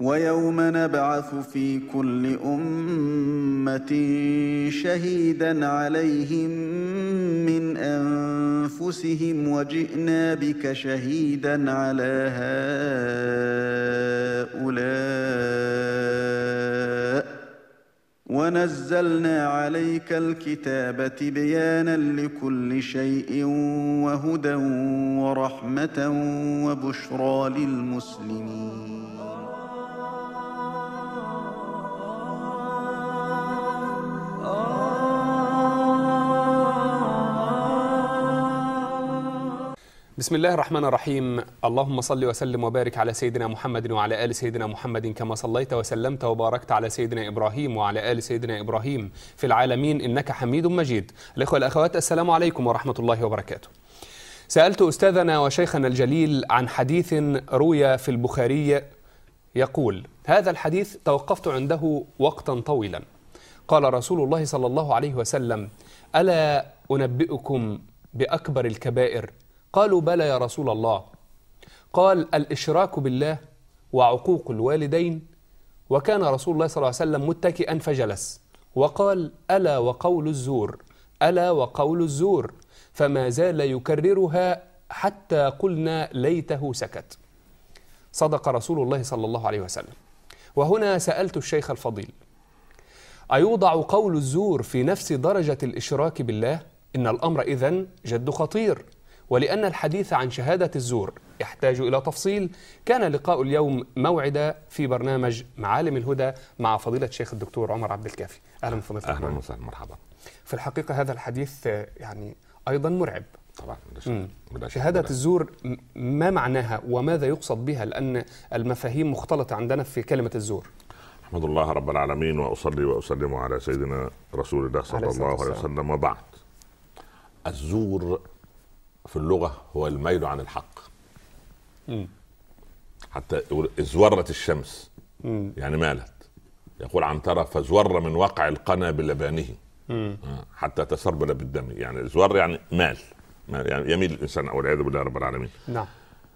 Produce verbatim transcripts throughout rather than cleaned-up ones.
ويوم نبعث في كل أمة شهيدا عليهم من أنفسهم وجئنا بك شهيدا على هؤلاء ونزلنا عليك الكتاب تبيانا لكل شيء وهدى ورحمة وبشرى للمسلمين. بسم الله الرحمن الرحيم. اللهم صل وسلم وبارك على سيدنا محمد وعلى آل سيدنا محمد كما صليت وسلمت وباركت على سيدنا إبراهيم وعلى آل سيدنا إبراهيم في العالمين إنك حميد مجيد. الإخوة والأخوات، السلام عليكم ورحمة الله وبركاته. سألت أستاذنا وشيخنا الجليل عن حديث روي في البخاري يقول: هذا الحديث توقفت عنده وقتا طويلا. قال رسول الله صلى الله عليه وسلم: ألا أنبئكم بأكبر الكبائر؟ قالوا: بلى يا رسول الله. قال: الإشراك بالله وعقوق الوالدين. وكان رسول الله صلى الله عليه وسلم متكئا فجلس وقال: ألا وقول الزور، ألا وقول الزور، فما زال يكررها حتى قلنا ليته سكت. صدق رسول الله صلى الله عليه وسلم. وهنا سألت الشيخ الفضيل: أيوضع قول الزور في نفس درجة الإشراك بالله؟ إن الأمر إذن جد خطير، ولأن الحديث عن شهادة الزور يحتاج إلى تفصيل. كان لقاء اليوم موعد في برنامج معالم الهدى مع فضيلة الشيخ الدكتور عمر عبد الكافي. أهلا بفضيلتك. أهلا وسهلا، مرحبا. في الحقيقة هذا الحديث يعني أيضا مرعب طبعا. شهادة الزور ما معناها وماذا يقصد بها؟ لأن المفاهيم مختلطة عندنا في كلمة الزور. أحمد الله رب العالمين وأصلي وأسلم على سيدنا رسول الله صلى الله عليه وسلم. وبعد، الزور في اللغة هو الميل عن الحق. م. حتى يقول ازورت الشمس، م. يعني مالت. يقول عنترة: فزور من وقع القنا بلبانه حتى تسربل بالدم. يعني ازور يعني مال، يعني يميل الإنسان أو والعياذ بالله رب العالمين. نعم.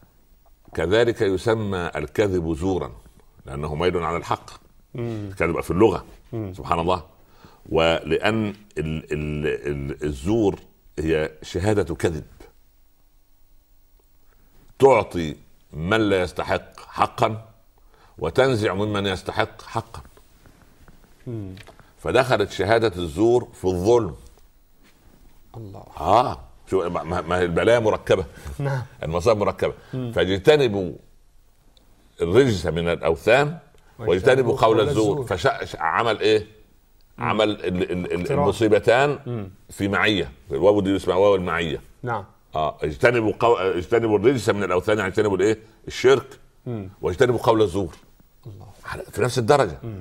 كذلك يسمى الكذب زورا لأنه ميل عن الحق. الكذب في اللغة. م. سبحان الله. ولأن ال ال ال الزور هي شهادة كذب، تعطي من لا يستحق حقا وتنزع ممن يستحق حقا. مم. فدخلت شهادة الزور في الظلم. الله. اه شو ما هي البلايا مركبة. نعم. المصائب مركبة. مم. فاجتنبوا الرجس من الأوثان واجتنبوا قول الزور. فعمل ايه؟ مم. عمل ال ال المصيبتان مم. في معية. الواو دي اسمها واو المعية. نعم. اه اجتنبوا قو... اجتنبوا الرجس من الاوثان، يعني اجتنبوا الايه؟ الشرك. مم. واجتنبوا قول الزور. الله. في نفس الدرجه. مم.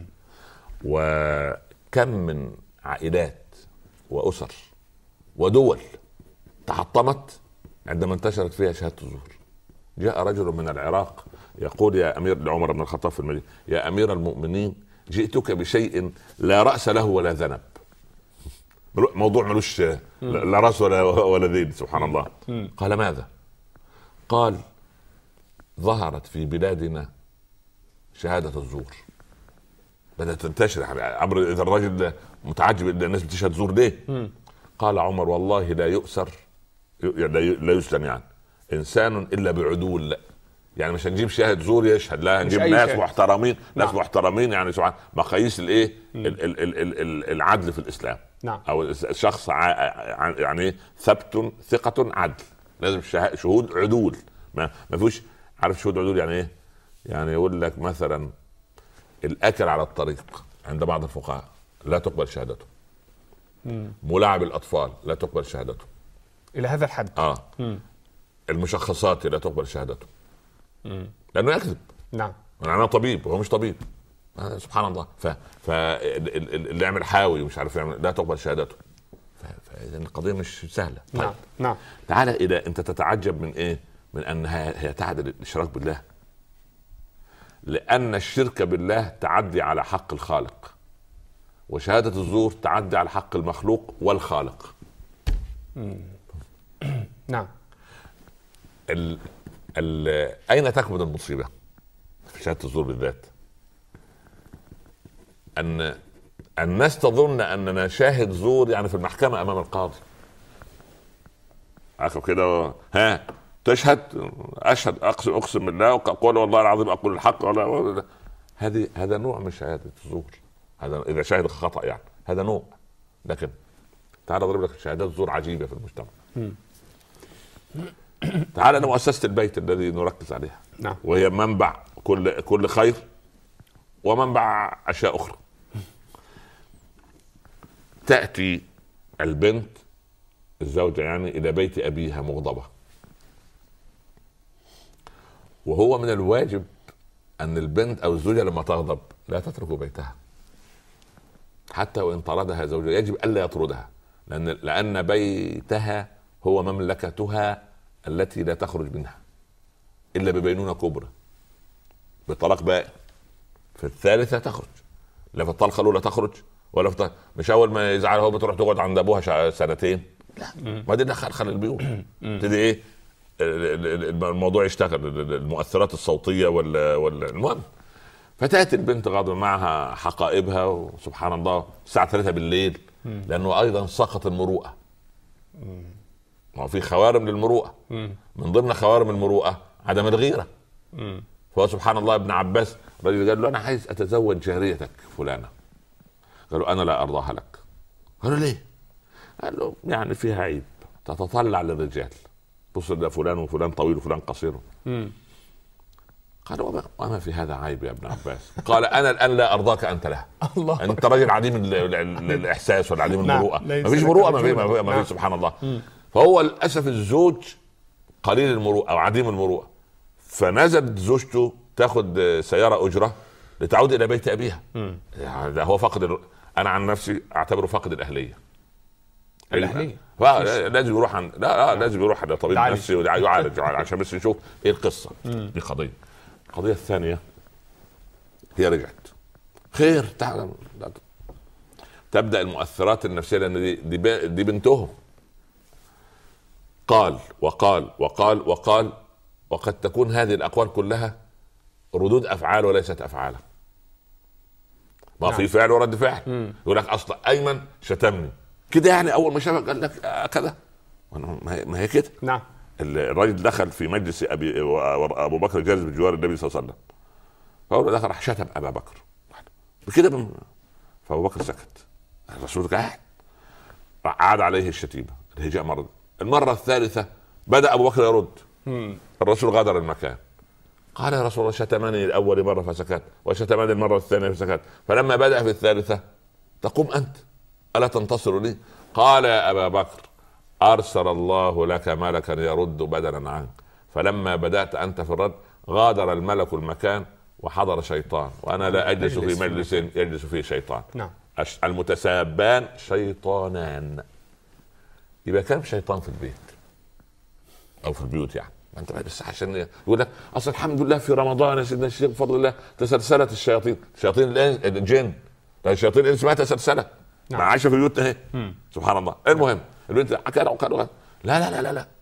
وكم من عائلات واسر ودول تحطمت عندما انتشرت فيها شهاده الزور. جاء رجل من العراق يقول يا امير لعمر بن الخطاب في المدينه: يا امير المؤمنين، جئتك بشيء لا راس له ولا ذنب. موضوع ملوش لا راس ولا ولا ذيل. سبحان الله. مم. قال: ماذا؟ قال: ظهرت في بلادنا شهادة الزور، بدأت تنتشر. عمر إذا الرجل متعجب إن الناس بتشهد زور ليه؟ مم. قال عمر: والله لا يؤسر لا يسلم يعني إنسان إلا بعدول. لا يعني مش هنجيب شاهد زور يشهد، لا هنجيب ناس شاهد. محترمين. ناس نعم. محترمين، يعني سبحان مقاييس الايه العدل في الإسلام. نعم. او الشخص يعني ثبت ثقة عدل، لازم شهود عدول. ما ما فيش. عارف شهود عدول يعني ايه؟ يعني يقول لك مثلا الاكل على الطريق عند بعض الفقهاء لا تقبل شهادته. مم. ملاعب الاطفال لا تقبل شهادته الى هذا الحد. اه مم. المشخصات لا تقبل شهادته. مم. لانه يكذب. نعم. انا طبيب وهو مش طبيب. سبحان الله. ف فاللي يعمل حاوي ومش عارف يعمل لا تقبل شهادته. فاذا القضيه مش سهله. طيب. نعم. نعم. تعالى الى انت تتعجب من ايه؟ من انها هي تعدل الاشراك بالله، لان الشرك بالله تعدي على حق الخالق، وشهاده الزور تعدي على حق المخلوق والخالق. نعم. ال ال اين تكمن المصيبه في شهاده الزور بالذات؟ ان الناس تظن اننا شاهد زور، يعني في المحكمه امام القاضي اخر كده، ها تشهد، اشهد اقسم اقسم بالله واقول والله العظيم اقول الحق ولا هذه هذا نوع من شهاده الزور، هذا اذا شاهد خطا يعني هذا نوع. لكن تعال اضرب لك شهادات زور عجيبه في المجتمع. تعال انا مؤسسه البيت الذي نركز عليها، نعم. وهي منبع كل كل خير ومنبع اشياء اخرى. تاتي البنت الزوجه يعني الى بيت ابيها مغضبه، وهو من الواجب ان البنت او الزوجه لما تغضب لا تترك بيتها حتى وان طردها زوجها، يجب الا يطردها، لان لان بيتها هو مملكتها التي لا تخرج منها الا ببينونه كبرى، بطلاق بائن. في الثالثه تخرج، لا في الطلقه الاولى تخرج ولا في مش اول ما يزعل هو بتروح تقعد عند ابوها سنتين، لا ما دي دخل خل البيوت تدي ايه الموضوع يشتغل، المؤثرات الصوتيه ولا ولا المهم. فتاتي البنت غاضبه معها حقائبها، وسبحان الله الساعه ثلاثة بالليل، لانه ايضا سقط المروءه. ما هو في خوارم للمروءه، من ضمن خوارم المروءه عدم الغيره. فهو سبحان الله ابن عباس الرجل قال له انا عايز اتزوج جاريتك فلانه، قالوا انا لا ارضاها لك. قالوا ليه؟ قال له يعني فيها عيب، تتطلع للرجال، بص ده فلان وفلان طويل وفلان قصير. قال وما, وما في هذا عيب يا ابن عباس؟ قال انا الان لا ارضاك انت لها. الله، انت راجل عديم الاحساس ولا عديم المروءه، ما فيش مروءه، ما فيش سبحان الله. فهو للاسف الزوج قليل المروءه او عديم المروءه، فنزلت زوجته تاخذ سياره اجره لتعود الى بيت ابيها. يعني هو فقد ال... انا عن نفسي اعتبره فقد الاهليه. الاهليه لازم يروح عن... لا لا لازم يروح على طبيب نفسي ويعالج عشان بس نشوف ايه القصه. دي قضيه. القضيه الثانيه هي رجعت خير، تعلم تبدا المؤثرات النفسيه، لان دي دي, دي بنتهم. قال وقال وقال وقال، وقد تكون هذه الاقوال كلها ردود افعال وليست افعالا. ما في فعل ورد فعل. يقول لك اصلا ايمن شتمني كده، يعني اول ما شافك قال لك كذا، ما هي كده. نعم. الراجل دخل في مجلس ابي ابو بكر جالس بجوار النبي صلى الله عليه وسلم، فاول دخل راح شتم ابا بكر بكده بم... فابو بكر سكت، الرسول قاعد، عاد عليه الشتيمه الهجاء مره، المره الثالثه بدا ابو بكر يرد. مم. الرسول غادر المكان، قال يا رسول الله شتمني الاول مره فسكت، وشتمني المره الثانيه فسكت، فلما بدا في الثالثه تقوم انت الا تنتصر لي؟ قال يا ابا بكر ارسل الله لك ملكا يرد بدلا عنك، فلما بدات انت في الرد غادر الملك المكان وحضر شيطان، وانا لا اجلس في مجلس يجلس فيه شيطان. نعم. المتسابان شيطانان. يبقى كم شيطان في البيت او في البيوت؟ يعني ما انت بس عشان يقول لك اصل الحمد لله في رمضان يا سيدنا الشيخ بفضل الله تسلسلت الشياطين، شياطين الجن، الشياطين الانس ما تسلسلت. نعم. عايشه في بيوتنا اهي. سبحان الله. المهم البنت كانوا كانوا لا لا لا لا لا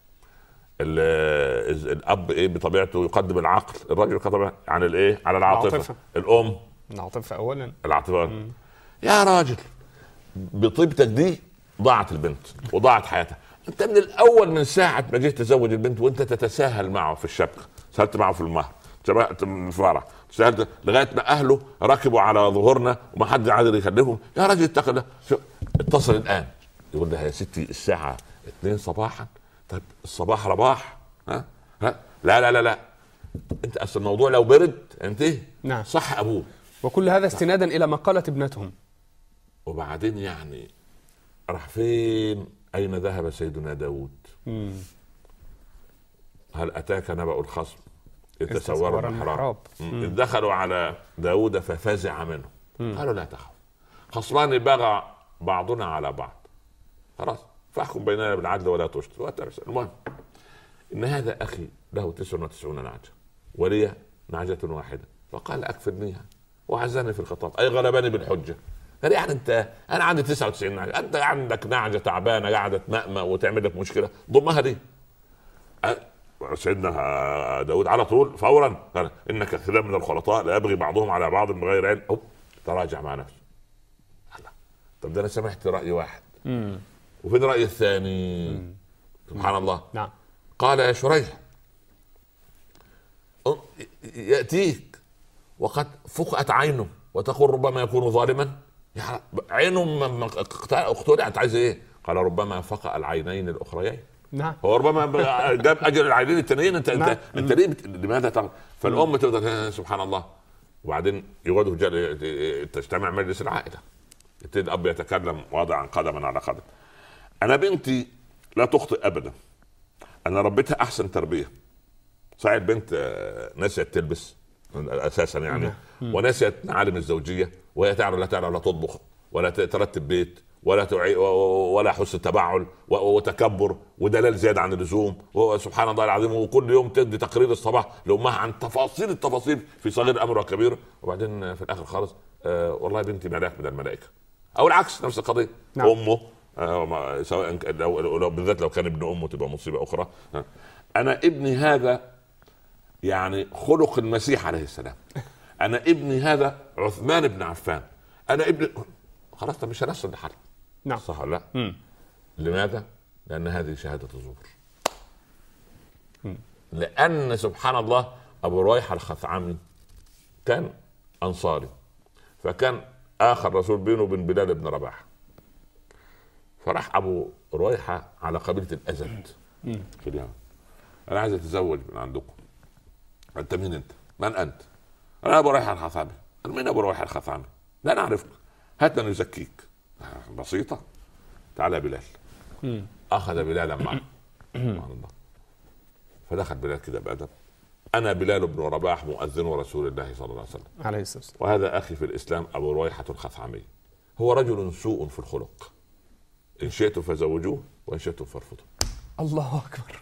الاب ايه بطبيعته يقدم العقل، الرجل يقدم عن الايه على العاطفه. العاطفة. الام العاطفه اولا، العاطفه. مم. يا راجل بطيبتك دي ضاعت البنت وضاعت حياتها. انت من الاول من ساعه ما جيت تزوج البنت وانت تتساهل معه في الشبكه، سهلت معه في المهر، سبقت من الفرح، سهلت لغايه ما اهله ركبوا على ظهورنا وما حد عادل يكلمهم. يا راجل اتق الله، اتصل الان يقول لها يا ستي الساعه اثنين صباحا. طيب الصباح رباح. ها ها لا لا لا لا انت اصل الموضوع لو برد انتهي. نعم. صح ابوه. وكل هذا استنادا الى ما قالت ابنتهم. وبعدين يعني راح فين؟ اين ذهب سيدنا داود؟ مم. هل اتاك نبأ الخصم اذ تسوروا المحراب اذ دخلوا على داود ففزع منه. مم. قالوا لا تخف، خصمان بغى بعضنا على بعض، خلاص فاحكم بيننا بالعدل ولا تشطط. المهم ان هذا اخي له تسعة وتسعين نعجه ولي نعجه واحده، فقال اكفرنيها وعزني في الخطاب، اي غلبني بالحجه. قال يعني انت انا عندي تسعة وتسعين نعجه، انت عندك نعجه تعبانه قاعده تمأمأ وتعمل لك مشكله، ضمها دي. سيدنا داود على طول فورا قال انك كثير من الخلطاء لا يبغي بعضهم على بعض بغير علم. تراجع مع نفسه، طب ده انا سمعت راي واحد مم. وفين راي الثاني؟ مم. سبحان الله. نعم. قال يا شريح ياتيك وقد فقأت عينه وتقول ربما يكون ظالما. يعني عينه اقتلعت، عايز ايه؟ قال ربما فقأ العينين الاخريين. نعم. هو ربما جاب اجل العينين التانيين. انت نعم. انت انت ليه بت... لماذا تغ... فالام تفضل سبحان الله. وبعدين يقعدوا جل... تجتمع مجلس العائله، يبتدي الاب يتكلم واضعا قدما على قدم. انا بنتي لا تخطئ ابدا، انا ربيتها احسن تربيه. صحيح البنت نسيت تلبس اساسا يعني، ونسيت معالم الزوجيه، وهي تعرف لا تعرف لا تطبخ ولا ترتب بيت ولا تعي ولا حس تبعل وتكبر ودلال زياده عن اللزوم، وسبحان الله العظيم. وكل يوم تدي تقرير الصباح لامها عن تفاصيل التفاصيل في صغير الامر وكبير، وبعدين في الاخر خالص آه والله بنتي ملاك من الملائكه، او العكس نفس القضيه. نعم. امه آه سواء لو, لو بالذات لو كان ابن امه تبقى مصيبه اخرى. آه. انا ابني هذا يعني خلق المسيح عليه السلام، انا ابني هذا عثمان بن عفان، انا ابني خلاص مش هنصل لحل. نعم. صح ولا لا؟ مم. لماذا؟ لان هذه شهاده الزور. لان سبحان الله ابو رويحه الخثعمي كان انصاري، فكان اخر رسول بينه وبين بلال بن رباح، فراح ابو رويحه على قبيله الازد في اليمن، انا عايز اتزوج من عندكم. انت مين انت؟ من انت؟ انا ابو رويحه الخثعمي. انا مين ابو رويحه الخثعمي؟ لا نعرفك، هات لنا نزكيك. بسيطه، تعال يا بلال. مم. اخذ بلالا معه سبحان الله، فدخل بلال كده بادب، انا بلال بن رباح مؤذن رسول الله صلى الله عليه وسلم عليه الصلاه والسلام، وهذا اخي في الاسلام ابو رويحه الخثعمي، هو رجل سوء في الخلق، ان شئتم فزوجوه وان شئتم فارفضوا. الله اكبر،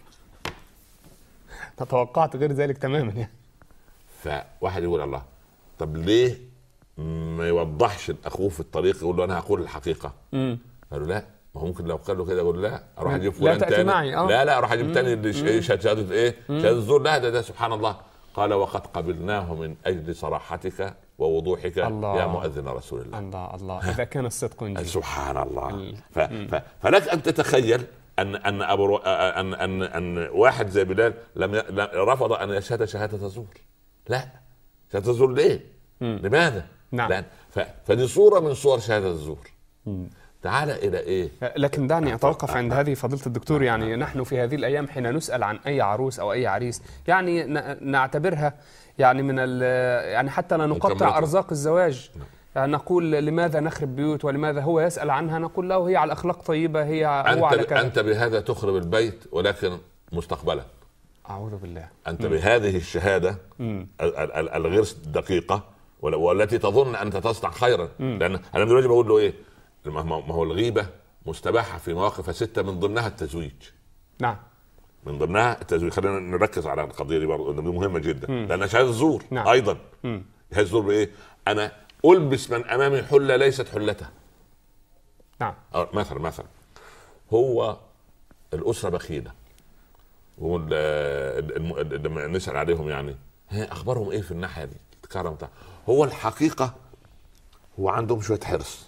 توقعت غير ذلك تماما يعني. فواحد يقول الله، طب ليه ما يوضحش الاخوه في الطريق يقول له انا هقول الحقيقه؟ امم قالوا لا، ما هو ممكن لو قال له كده يقول لا اروح اجيب فلان تاني معي. أوه. لا لا اروح اجيب تاني اللي شهاده ايه شهاده الزور. لا ده, ده سبحان الله. قال وقد قبلناه من اجل صراحتك ووضوحك الله. يا مؤذن رسول الله. الله الله اذا كان الصدق نجي. سبحان الله. ف... ف... فلك ان تتخيل ان ان ابو رو... ان ان ان واحد زي بلال لم ي... رفض ان يشهد شهاده الزور. لا، شهاده الزور ليه؟ مم. لماذا؟ نعم. لأن ف... فدي صوره من صور شهاده الزور. مم. تعال الى ايه؟ لكن دعني اتوقف عند هذه فضيلة الدكتور. يعني نحن في هذه الايام حين نسال عن اي عروس او اي عريس يعني نعتبرها يعني من يعني حتى لا نقطع ارزاق الزواج. يعني نقول لماذا نخرب بيوت ولماذا هو يسال عنها؟ نقول له هي على اخلاق طيبه، هي هو على كذا. انت بهذا تخرب البيت ولكن مستقبلا. اعوذ بالله. انت مم. بهذه الشهاده الغير دقيقه والتي تظن انت تصنع خيرا. مم. لان انا دلوقتي بقول له ايه؟ ما هو الغيبة مستباحة في مواقف ستة من ضمنها التزويج. نعم. من ضمنها التزويج. خلينا نركز على القضية دي برضه، دي مهمة جدا. مم. لأن شهادة الزور. نعم. أيضا شهادة الزور بإيه؟ أنا ألبس من أمامي حلة ليست حلته. نعم. مثلا مثلا هو الأسرة بخيلة، لما نسأل عليهم يعني أخبارهم إيه في الناحية دي؟ الكرم بتاع هو الحقيقة هو عندهم شوية حرص.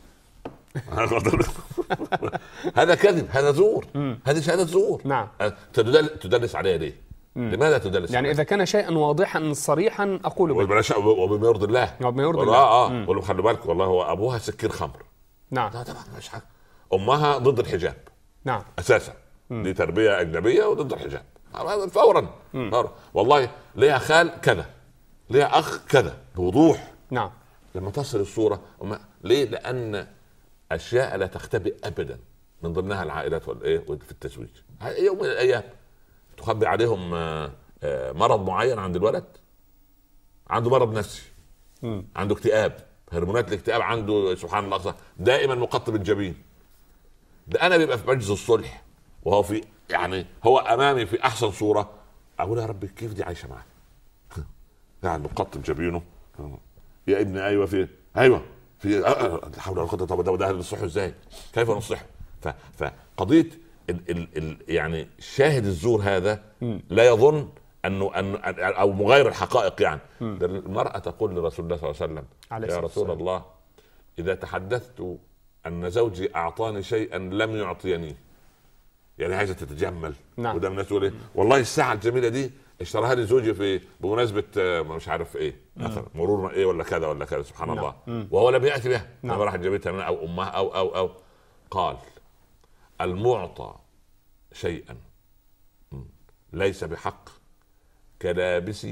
هذا كذب، هذا زور، هذه شهادة زور. نعم. تدلس عليها ليه؟ مم. لماذا تدلس يعني عليها؟ إذا كان شيئا واضحا صريحا أقول به وبما يرضي الله. وبما يرضي الله. اه اه قولوا خلي بالك والله هو أبوها سكير خمر. نعم. لا طبعا مش حاجة. أمها ضد الحجاب. نعم. أساسا. مم. دي تربية أجنبية وضد الحجاب. فورا. فورا. والله ليها خال كذا، ليها أخ كذا بوضوح. نعم. لما تصل الصورة ليه؟ لأن أشياء لا تختبئ أبدا، من ضمنها العائلات والإيه في التزويج. يوم من الأيام تخبي عليهم مرض معين عند الولد، عنده مرض نفسي، م. عنده اكتئاب، هرمونات الاكتئاب عنده سبحان الله دائما مقطب الجبين. ده أنا بيبقى في مجلس الصلح وهو في يعني هو أمامي في أحسن صورة، أقول يا رب كيف دي عايشة معي؟ يعني مقطب جبينه، يا ابني أيوة في أيوة في لا حول ولا قوه الا بالله. ده نصحه ازاي؟ كيف نصحه؟ فقضيه ال ال ال يعني شاهد الزور هذا لا يظن انه ان او مغاير الحقائق. يعني المراه تقول لرسول الله صلى الله عليه وسلم يا رسول الله اذا تحدثت ان زوجي اعطاني شيئا لم يعطيني، يعني عايزه تتجمل. نعم. وده الناس تقول ايه، والله الساعه الجميله دي اشتراها لي زوجي في بمناسبه مش عارف ايه مثلا مرور ايه ولا كذا ولا كذا، سبحان نعم. الله. مم. وهو لم ياتي بها، نعم. لما راحت جابتها منها او امها او او او قال المعطى شيئا ليس بحق كلابس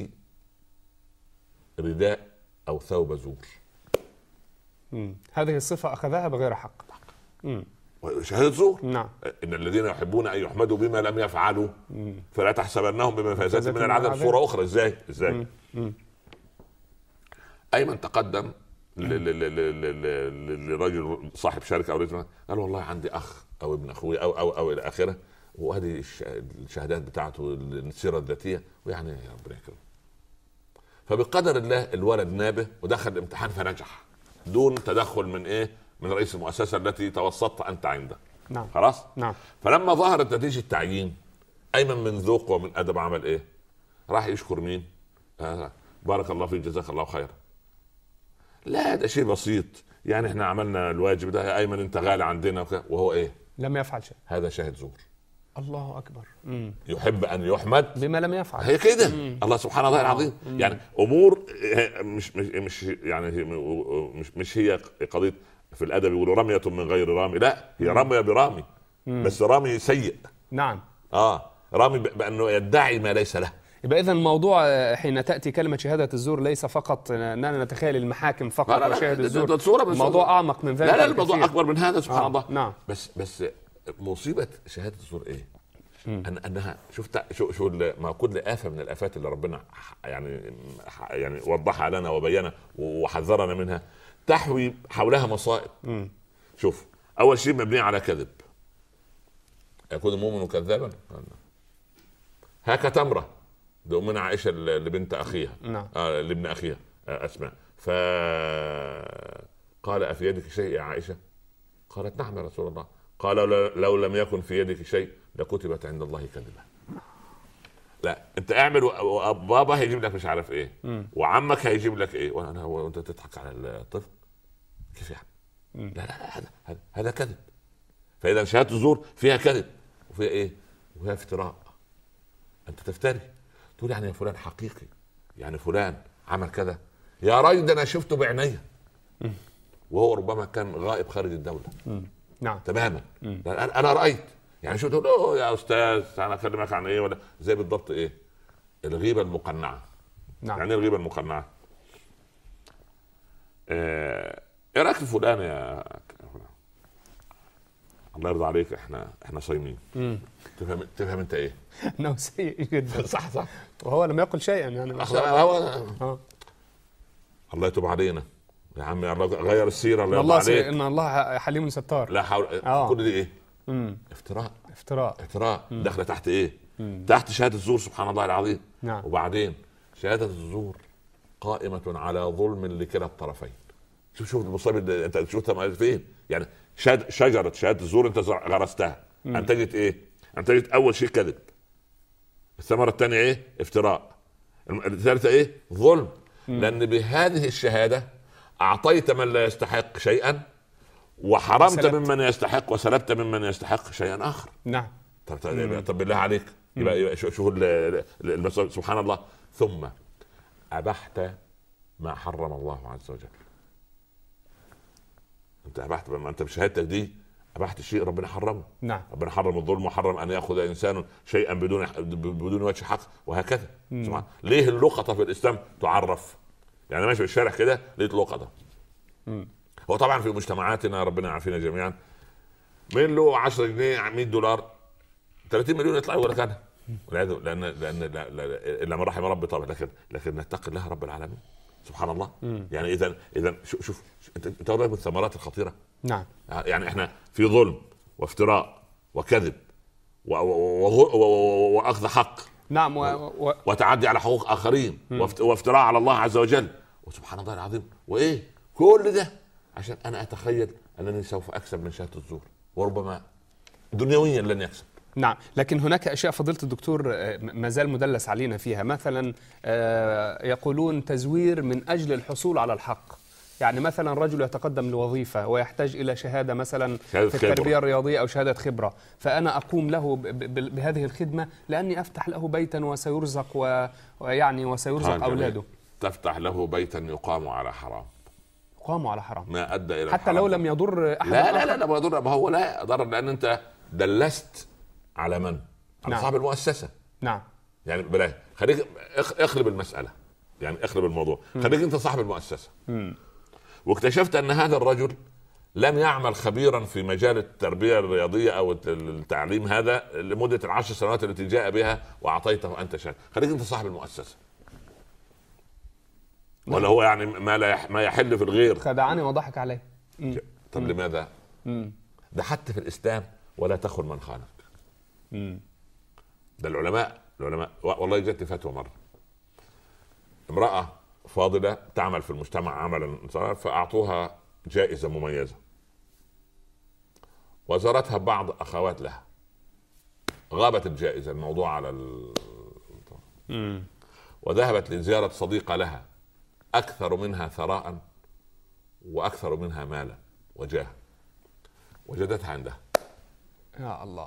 رداء او ثوب زور. مم. هذه الصفة أخذها بغير حق. مم. شهادة زور. نعم. إن الذين يحبون أن يحمدوا بما لم يفعلوا فلا تحسبنهم بمفازة من العذاب. صورة أخرى. إزاي إزاي مم. مم. أيمن تقدم لرجل صاحب شركة أو رجل، قال والله عندي أخ أو ابن أخوي أو أو أو إلى آخره، وهذه الشهادات بتاعته السيرة الذاتية، ويعني يا ربنا يكرمه. فبقدر الله الولد نابه ودخل الامتحان فنجح دون تدخل من إيه؟ من رئيس المؤسسة التي توسطت أنت عندها. نعم. خلاص. نعم. فلما ظهرت نتيجة التعيين، أيمن من ذوق ومن أدب عمل إيه؟ راح يشكر مين؟ آه بارك الله فيك جزاك الله خيرا. لا ده شيء بسيط، يعني احنا عملنا الواجب ده يا أيمن، أنت غالي عندنا. وهو إيه؟ لم يفعل شيء. هذا شاهد زور. الله أكبر. مم. يحب أن يحمد بما لم يفعل. هي كده. الله سبحانه وتعالى العظيم. يعني أمور مش مش مش يعني مش مش هي قضية في الادب يقولوا رميه من غير رامي، لا هي رميه برامي. مم. بس رامي سيء. نعم. اه رامي بانه يدعي ما ليس له. يبقى اذا الموضوع حين تاتي كلمه شهاده الزور ليس فقط اننا نتخيل المحاكم فقط وشاهد الزور، الموضوع اعمق من ذلك. لا لا الموضوع اكبر من هذا سبحان آه. الله. نعم. بس بس مصيبه شهاده الزور ايه؟ أن انها شفت شو شو ما كل آفة من الآفات اللي ربنا يعني يعني وضحها لنا وبينها وحذرنا منها تحوي حولها مصائب. م. شوف اول شيء مبني على كذب، يكون المؤمن كذابا. هاك تمره ده من عائشه لبنت اخيها. نعم. آه لابن اخيها آه اسماء، فقال افي يدك شيء يا عائشه؟ قالت نعم يا رسول الله. قال لو لم يكن في يدك شيء لكتبت عند الله كذبا. لا انت اعمل بابا هيجيب لك مش عارف ايه، م. وعمك هيجيب لك ايه، وانا وانت تضحك على الطفل كيف يعني؟ لا لا هذا هذا هذا كذب. فاذا شهاده الزور فيها كذب وفيها ايه؟ وفيها افتراء. انت تفتري تقول يعني يا فلان حقيقي، يعني فلان عمل كذا، يا راجل ده انا شفته بعينيا، وهو ربما كان غائب خارج الدوله. م. نعم تماما. انا انا رايت، يعني شو تقول له يا استاذ انا اكلمك عن ايه ولا زي بالضبط ايه؟ الغيبه المقنعه. نعم. يعني ايه الغيبه المقنعه؟ آه... ايه رايك في فلان يا فلان؟ الله يرضى عليك احنا احنا صايمين. تفهم تفهم انت ايه؟ انه سيء جدا. صح صح. وهو لم يقل شيئا يعني. هو آه. الله يتوب علينا يا عمي، غير السيره. الله والله سي... ان الله حليم ستار. لا حول. آه. كل دي ايه؟ مم. افتراء افتراء افتراء. داخله تحت ايه؟ مم. تحت شهاده الزور سبحان الله العظيم. نعم. وبعدين شهاده الزور قائمه على ظلم لكلا الطرفين. شوف شوف المصيبه انت شفتها فين؟ يعني شاد شجره شهاده الزور انت غرستها، انتجت ايه؟ انتجت اول شيء كذب، الثمره الثانيه ايه؟ افتراء، الثالثه ايه؟ ظلم. مم. لان بهذه الشهاده اعطيت من لا يستحق شيئا وحرمت وسلبت. ممن يستحق وسلبت ممن يستحق شيئا اخر. نعم. طب طب بالله عليك يبقى شوف سبحان الله. ثم ابحت ما حرم الله عز وجل. انت ابحت ما انت بشهادتك دي ابحت شيء ربنا حرمه. نعم. ربنا حرم الظلم وحرم ان ياخذ انسان شيئا بدون بدون وجه حق وهكذا. سبحان ليه اللقطه في الاسلام تعرف؟ يعني ماشي في الشارع كده لقيت لقطه. هو طبعا في مجتمعاتنا ربنا يعافينا جميعا من له عشرة جنيه مية دولار ثلاثين مليون يطلعوا ولا كان، لان لان الا من رحم ربي طبعا، لكن لكن نتقي الله رب العالمين سبحان الله. مم. يعني اذا اذا شوف انت انت واخد من الثمرات الخطيره. نعم. يعني احنا في ظلم وافتراء وكذب واخذ حق. نعم. و... و... وتعدي على حقوق اخرين. مم. وافتراء على الله عز وجل وسبحان الله العظيم. وايه كل ده عشان انا اتخيل انني سوف اكسب من شهاده الزور، وربما دنيويا لن يكسب. نعم. لكن هناك أشياء فضيلة الدكتور ما زال مدلس علينا فيها، مثلا يقولون تزوير من أجل الحصول على الحق، يعني مثلا رجل يتقدم لوظيفة ويحتاج إلى شهادة مثلا شهادة في خبرة. التربية الرياضية أو شهادة خبرة، فأنا أقوم له ب- ب- بهذه الخدمة لأني أفتح له بيتا وسيرزق و- ويعني وسيرزق جميل. أولاده. تفتح له بيتا يقام على حرام، قاموا على حرام ما ادى الى حتى الحرام. لو لم يضر أحد لا لا آخر. لا لا ما يضر، ما هو لا ضرر، لان انت دلست على من؟ على نعم. صاحب المؤسسه. نعم. يعني بلاش، خليك اخ- اخلب المساله، يعني اخلب الموضوع، خليك انت صاحب المؤسسه. مم. واكتشفت ان هذا الرجل لم يعمل خبيرا في مجال التربيه الرياضيه او التعليم هذا لمده العشر سنوات التي جاء بها واعطيته انت شهاده، خليك انت صاحب المؤسسه. ولا هو يعني ما لا يح ما يحل في الغير. خدعني وضحك عليه. مم. طب لماذا؟ مم. ده حتى في الاسلام ولا تخن من خانك. مم. ده العلماء العلماء والله جت فتوى مره، امراه فاضله تعمل في المجتمع عملا فاعطوها جائزه مميزه، وزارتها بعض اخوات لها، غابت الجائزه الموضوع على ال... مم. وذهبت لزياره صديقه لها اكثر منها ثراء واكثر منها مالا وجاها، وجدتها عندها. يا الله.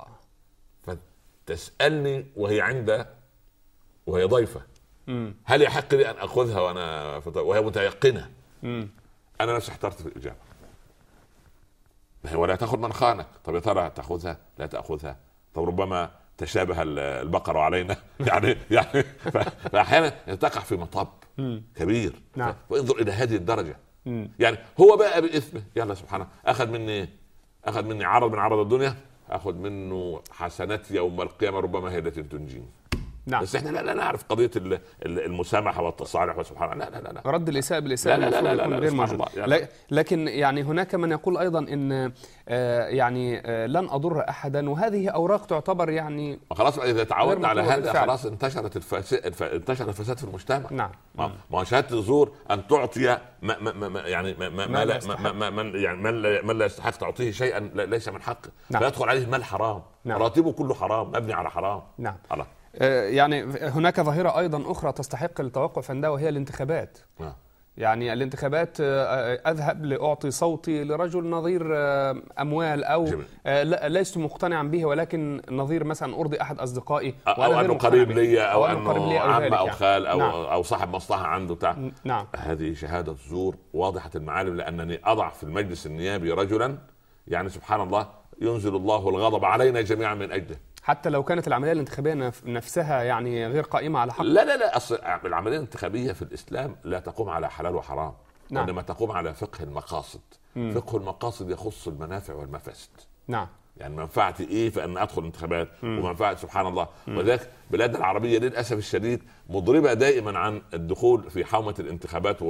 فتسالني وهي عندها وهي ضيفه، مم. هل يحق لي ان اخذها وانا فط... وهي متيقنه؟ مم. انا نفسي احترت في الاجابه. ما هي ولا تاخذ من خانك. طب يا ترى تاخذها لا تاخذها؟ طب ربما تشابه البقر علينا يعني يعني فاحيانا تقع في مطب مم. كبير. نعم. وانظر الى هذه الدرجه. مم. يعني هو بقى باثمه، يلا سبحانه اخذ مني اخذ مني عرض من عرض الدنيا، اخذ منه حسنات يوم القيامه ربما هي التي تنجيني. نعم. بس احنا لا, لا نعرف قضيه المسامحه والتصالح وسبحان الله، لا لا لا, لا. رد الإساءة بالإساءة لا لا لا لا يكون لا غير سبحان موجود. الله. لا. لا- لكن يعني هناك من يقول أيضا إن آه، يعني آه، لن أضر أحدا، وهذه أوراق تعتبر يعني خلاص اذا تعودنا على غير هذا بالفعل. خلاص انتشرت الفس... الف... انتشر الفساد في المجتمع. نعم. ما ما هو شهاده الزور ان تعطي ما ما ما يعني ما ما, ما, لا لا ما, ما من يعني من لا, من لا يستحق تعطيه شيئا ليس من حقه. نعم. فيدخل عليه المال حرام. نعم. راتبه كله حرام مبني على حرام. نعم. الله. آه، يعني هناك ظاهرة أيضا أخرى تستحق التوقف عندها، وهي الانتخابات. نعم. يعني الانتخابات آه، أذهب لأعطي صوتي لرجل نظير آه، أموال أو جميل. آه، لا- لست مقتنعا به، ولكن نظير مثلا أرضي أحد أصدقائي او وأنا غير انه مقتنع قريب به. لي او أنه قريب لي انه عم ذلك او يعني. خال او نعم. او صاحب مصلحه عنده بتاع. نعم. هذه شهاده زور واضحه المعالم، لانني اضع في المجلس النيابي رجلا يعني سبحان الله ينزل الله الغضب علينا جميعا من اجله. حتى لو كانت العملية الانتخابية نف- نفسها يعني غير قائمة على حق. لا لا لا اصل العمليه الانتخابيه في الاسلام لا تقوم على حلال وحرام، نعم. وانما تقوم على فقه المقاصد. مم. فقه المقاصد يخص المنافع والمفاسد. نعم. يعني منفعتي ايه فان ادخل انتخابات، ومنفعه سبحان الله. وذلك بلاد العربيه للاسف الشديد مضربه دائما عن الدخول في حومه الانتخابات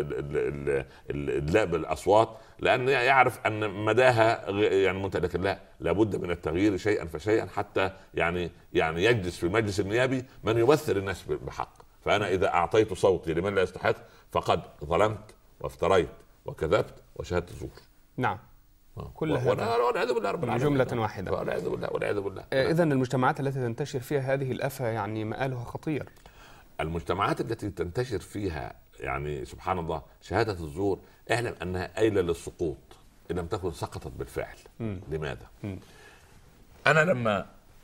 والادلاء بالاصوات، لان يعرف ان مداها غ- يعني منتهى. لكن لا، لابد من التغيير شيئا فشيئا حتى يعني يعني يجلس في المجلس النيابي من يمثل الناس بحق. فانا اذا اعطيت صوتي لمن لا يستحق فقد ظلمت وافتريت وكذبت وشهدت زور. نعم. كل و- هذا والعياذ بالله رب العالمين. جملة واحدة. والعياذ بالله والعياذ بالله. إذن المجتمعات التي تنتشر فيها هذه الآفة يعني مآلها خطير. المجتمعات التي تنتشر فيها يعني سبحان الله شهادة الزور اعلم انها آيلة للسقوط ان لم تكن سقطت بالفعل. مم. لماذا؟ مم. انا لما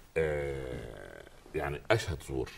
آه يعني اشهد زور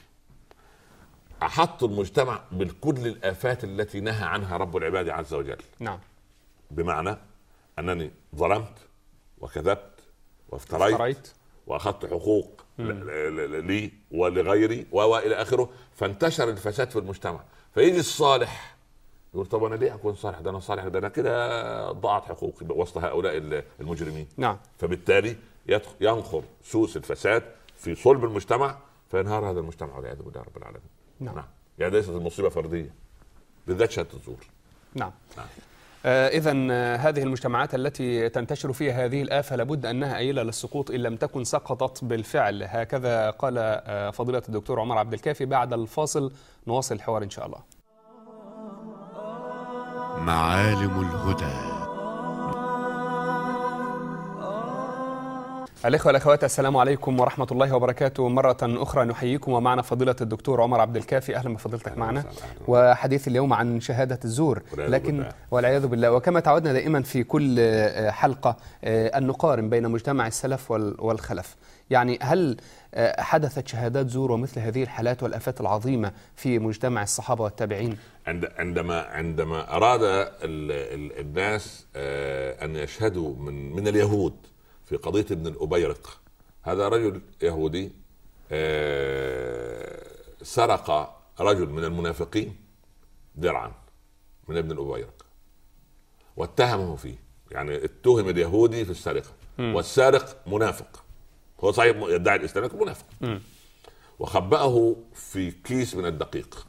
احط المجتمع بكل الآفات التي نهى عنها رب العباد عز وجل. نعم. بمعنى انني ظلمت وكذبت وافتريت, افتريت. واخذت حقوق ل- ل- لي ولغيري والى اخره، فانتشر الفساد في المجتمع. فيجي الصالح يقول طب انا ليه اكون صالح؟ ده انا صالح، ده انا كده ضاعت حقوقي وسط هؤلاء المجرمين. نعم. فبالتالي يدخل ينخر سوس الفساد في صلب المجتمع فينهار هذا المجتمع والعياذ بالله رب العالمين. نعم. نعم. يعني ليست المصيبه فرديه، بالذات شهاده الزور. نعم. نعم. آه إذن آه هذه المجتمعات التي تنتشر فيها هذه الآفة لابد أنها آيلة للسقوط إن لم تكن سقطت بالفعل. هكذا قال آه فضيلة الدكتور عمر عبد الكافي. بعد الفاصل نواصل الحوار إن شاء الله. معالم الهدى. الإخوة والأخوات، السلام عليكم ورحمة الله وبركاته. مرة أخرى نحييكم، ومعنا فضيلة الدكتور عمر عبد الكافي. أهلا بفضيلتك معنا. وحديث اليوم عن شهادة الزور، لكن والعياذ بالله. وكما تعودنا دائما في كل حلقة أن نقارن بين مجتمع السلف والخلف. يعني هل حدثت شهادات زور ومثل هذه الحالات والآفات العظيمة في مجتمع الصحابة والتابعين؟ عندما عندما أراد الناس أن يشهدوا من من اليهود في قضية ابن الأبيرق، هذا رجل يهودي سرق رجل من المنافقين درعا من ابن الأبيرق واتهمه فيه، يعني اتهم اليهودي في السرقة والسارق منافق، هو صحيح يدعي الإسلام لكن منافق، وخبأه في كيس من الدقيق،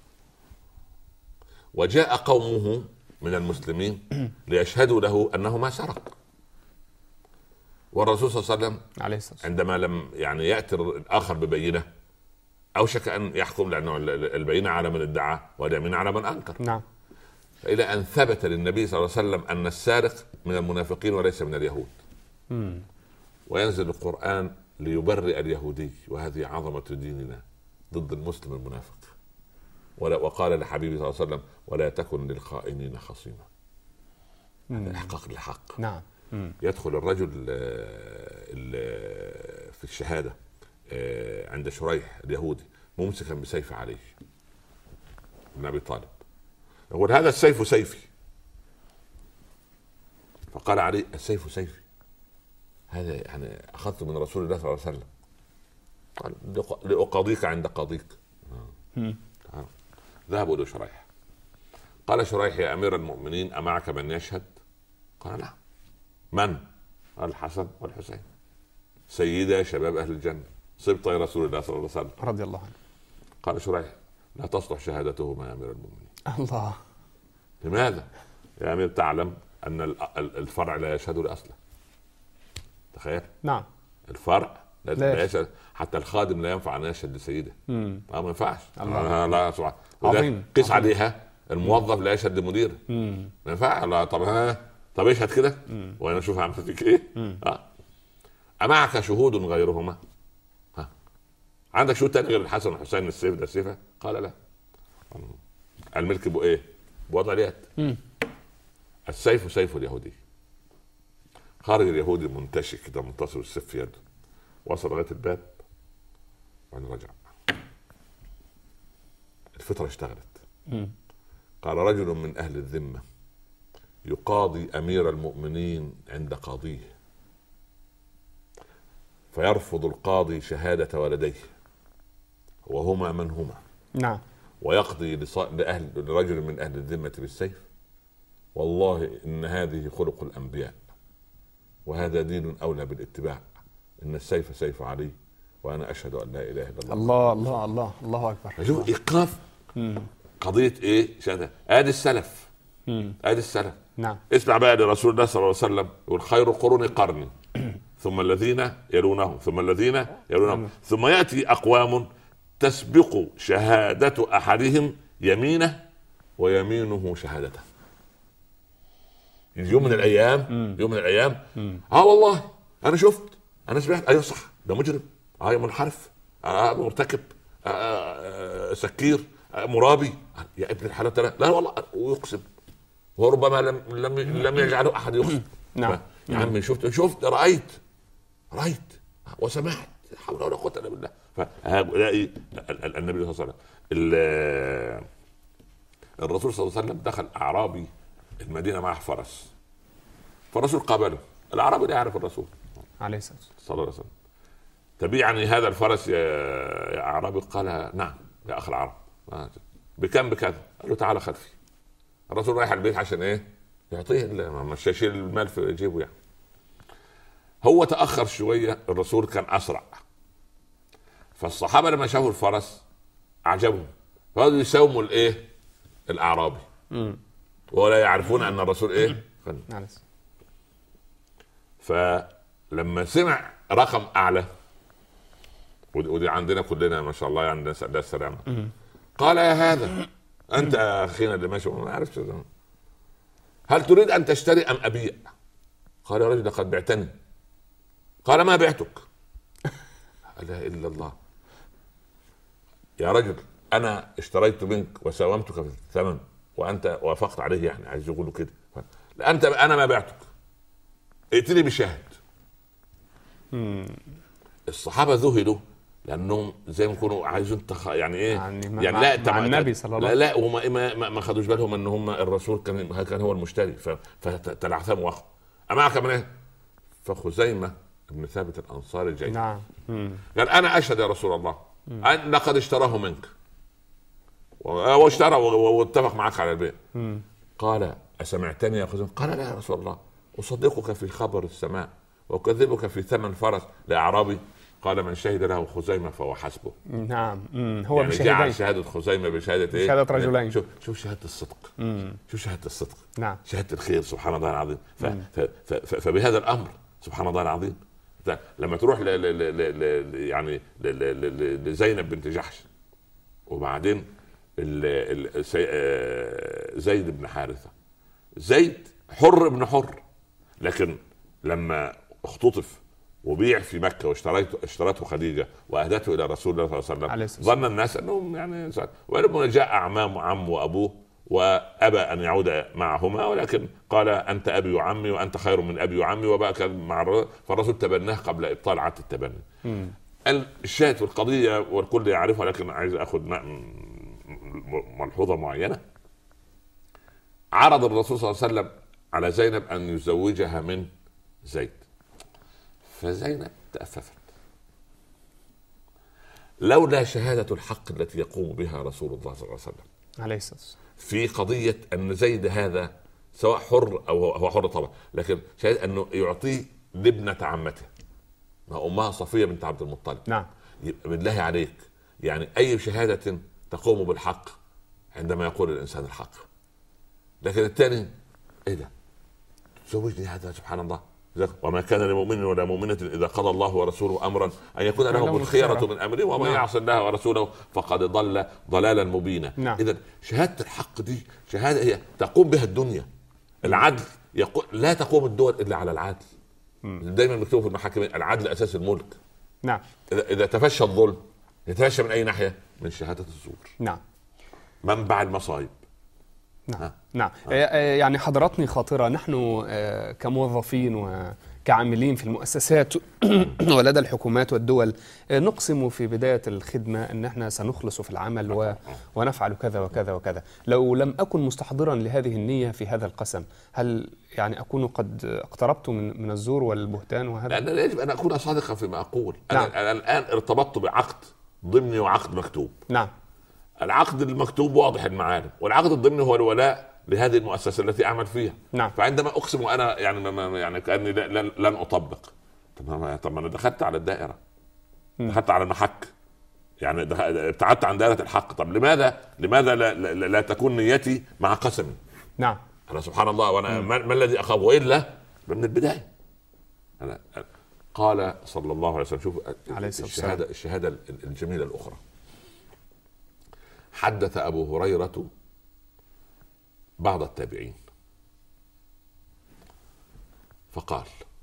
وجاء قومه من المسلمين ليشهدوا له أنه ما سرق. والرسول صلى الله عليه وسلم عندما لم يعني يأتي الآخر ببينة أوشك أن يحكم، لأنه البينة على من ادعى واليمين على من أنكر. نعم. فإلى أن ثبت للنبي صلى الله عليه وسلم أن السارق من المنافقين وليس من اليهود. مم. وينزل القرآن ليبرئ اليهودي، وهذه عظمة ديننا ضد المسلم المنافق. وقال لحبيبه صلى الله عليه وسلم: ولا تكن للخائنين خصيما. هذا إحقاق للحق. نعم. يدخل الرجل في الشهادة عند شريح اليهودي ممسكا بسيف عليه ابن أبي طالب، يقول: هذا السيف سيفي. فقال عليه: السيف سيفي، هذا يعني أخذته من رسول الله صلى الله عليه وسلم. قال: لأقاضيك عند قاضيك. ذهبوا إلى شريح. قال شريح: يا أمير المؤمنين، أمعك من يشهد؟ قال: نعم. من؟ قال: الحسن والحسين، سيدا شباب أهل الجنة، سبطي رسول الله صلى الله عليه وسلم رضي الله عنه. قال شريح: لا تصلح شهادتهما يا أمير المؤمنين. الله. لماذا؟ يا أمير، تعلم أن الفرع لا يشهد لأصله. تخيل. نعم. الفرع لا يشهد، حتى الخادم لا ينفع أن يشهد لسيده. ما ينفعش. لا لا سبحان. عظيم. قس عليها الموظف لا يشهد لمديره. ما ينفع. لا. طب ها طب اشهد كده وانا اشوف عملت فيك ايه. اه امعك شهود غيرهما؟ ها عندك شهود تاني غير الحسن والحسين؟ السيف ده سيفه؟ قال: لا. الملك بو ايه؟ بوضع اليد. السيف سيف اليهودي. خارج اليهودي منتشي كده منتصر السيف في يده، وصل لغايه الباب وبعدين رجع. الفطره اشتغلت. قال رجل من اهل الذمه يقاضي أمير المؤمنين عند قاضيه، فيرفض القاضي شهادة ولديه وهما من هما. نعم. ويقضي لأهل لرجل من أهل الذمة بالسيف. والله إن هذه خلق الأنبياء، وهذا دين أولى بالاتباع. إن السيف سيف علي، وأنا أشهد أن لا إله إلا الله. الله الله الله الله أكبر. شوف إيقاف قضية إيه؟ شهادة. آدي السلف. آدي السلف. نعم. اسمع بقى لرسول الله صلى الله عليه وسلم: والخير قرون قرني ثم الذين يلونهم ثم الذين يلونهم ثم يأتي أقوام تسبق شهادة أحدهم يمينه ويمينه شهادته. يوم من الأيام يوم من الأيام آه والله أنا شفت، أنا سمعت، أيوة صح، ده مجرم، آه منحرف، آه مرتكب، آه آه سكير، آه مرابي، يا ابن الحلال. لا والله، ويقسم، وربما لم لم لم يجعله احد يقصد. نعم. يا عمي شفت شفت رايت رايت وسمعت، لا حول ولا قوه الا بالله. فهؤلاء النبي صلى الله عليه وسلم، الرسول صلى الله عليه وسلم دخل اعرابي المدينه معه فرس، فالرسول قابله. الاعرابي لا يعرف الرسول عليه الصلاه صلى الله عليه وسلم. تبيعني هذا الفرس يا يا اعرابي؟ قال: نعم يا اخ العرب. بكم؟ بكذا. قال له: تعال خلفي. الرسول رايح البيت عشان ايه؟ يعطيه، مش يشيل المال في جيبه يعني. هو تأخر شوية، الرسول كان أسرع، فالصحابة لما شافوا الفرس أعجبهم، فقالوا يساوموا الايه؟ الأعرابي، ولا يعرفون أن الرسول ايه؟ فلما سمع رقم أعلى، ودي عندنا كلنا ما شاء الله، عندنا سألة السلامة، قال: يا هذا أنت أخينا اللي ماشي ما عرفتش، هل تريد أن تشتري أم أبيع؟ قال: يا رجل لقد بعتني. قال ما بعتك. لا اله الا الله. يا رجل انا اشتريت منك وساومتك في الثمن وانت وافقت عليه، يعني عايز يقولوا كده. لا انت انا ما بعتك، ائتني بشاهد. الصحابه ذهلوا لانهم زي ما يكونوا عايزين تخ... يعني ايه يعني, يعني مع لا مع النبي صلى الله لا عليه وسلم. لا وما ما, ما, ما خدوش بالهم ان هم الرسول كان كان هو المشتري، فتلعثموا اخو امعك من ايه. فخزيمه ابن ثابت الانصاري جاي نعم. قال انا اشهد يا رسول الله ان لقد اشتراه منك واشترى واتفق معك على البيع. قال اسمعتني يا خزيمه؟ قال لا يا رسول الله، اصدقك في خبر السماء واكذبك في ثمن فرس لاعرابي. قال من شهد له خزيمه فهو حسبه. نعم. مم. هو يعني بشهادين. جعل شهاده خزيمه بشهاده ايه؟ شهاده رجلين. شوف شوف شهاده الصدق. مم. شوف شهاده الصدق. نعم. شهاده الخير سبحان الله العظيم. ف... ف... ف... ف... فبهذا الامر سبحان الله العظيم لما تروح ل... ل... ل... ل... يعني ل... ل... ل... لزينب بنت جحش، وبعدين ال... ال... سي... زيد بن حارثه. زيد حر ابن حر، لكن لما اختطف وبيع في مكه واشتريته اشترته خديجه واهدته الى رسول الله صلى الله عليه وسلم، ظن الناس انهم يعني ولما جاء اعمام عم وابوه وابى ان يعود معهما، ولكن قال انت ابي وعمي وانت خير من ابي وعمي، وبقى كان مع الرسول، فالرسول تبناه قبل ابطال عهد التبني. الشاهد في القضيه والكل يعرفها، لكن عايز اخذ ملحوظه معينه. عرض الرسول صلى الله عليه وسلم على زينب ان يزوجها من زيد، فزينب تأففت. لولا شهادة الحق التي يقوم بها رسول الله صلى الله عليه وسلم عليه الصلاة والسلام في قضية أن زيد هذا سواء حر أو هو حر طبعا، لكن شهادة أنه يعطيه لابنة عمته أمها صفية بنت عبد المطلب. نعم. بالله عليك يعني أي شهادة تقوم بالحق عندما يقول الإنسان الحق، لكن الثاني إيه ده تزوجني هذا سبحان الله. وما كان لمؤمن ولا مؤمنة إذا قضى الله ورسوله أمرا أن يكون لهم الخيرة من أمره ومن نعم. يعص الله ورسوله فقد ضل ضلالا مبينا. نعم. إذا شهادة الحق دي شهادة هي تقوم بها الدنيا. العدل يقول لا تقوم الدول إلا على العدل. دايما مكتوب في المحاكم العدل أساس الملك. نعم. إذا إذا تفشى الظلم يتفشى من أي ناحية؟ من شهادة الزور. نعم. منبع المصائب. نعم. نعم. يعني حضرتني خاطرة نحن كموظفين وكعاملين في المؤسسات ولدى الحكومات والدول نقسم في بداية الخدمة أن احنا سنخلص في العمل و... ونفعل كذا وكذا وكذا. لو لم أكن مستحضرا لهذه النية في هذا القسم، هل يعني أكون قد اقتربت من من الزور والبهتان وهذا؟ لأن يجب أن أكون صادقا فيما أقول. نعم. أنا, أنا الآن ارتبطت بعقد ضمني وعقد مكتوب. نعم. العقد المكتوب واضح المعالم، والعقد الضمني هو الولاء لهذه المؤسسة التي أعمل فيها. نعم. فعندما أقسم وأنا يعني ما يعني كأني لن, لن أطبق. طب أنا دخلت على الدائرة، دخلت على المحك، يعني ابتعدت عن دائرة الحق. طب لماذا لماذا لا, لا, لا تكون نيتي مع قسمي؟ نعم. أنا سبحان الله وأنا ما, ما الذي أخاف وإلا من البداية. أنا قال صلى الله عليه وسلم، شوف الشهادة الشهادة الجميلة الأخرى. حدث أبو هريرة بعض التابعين فقال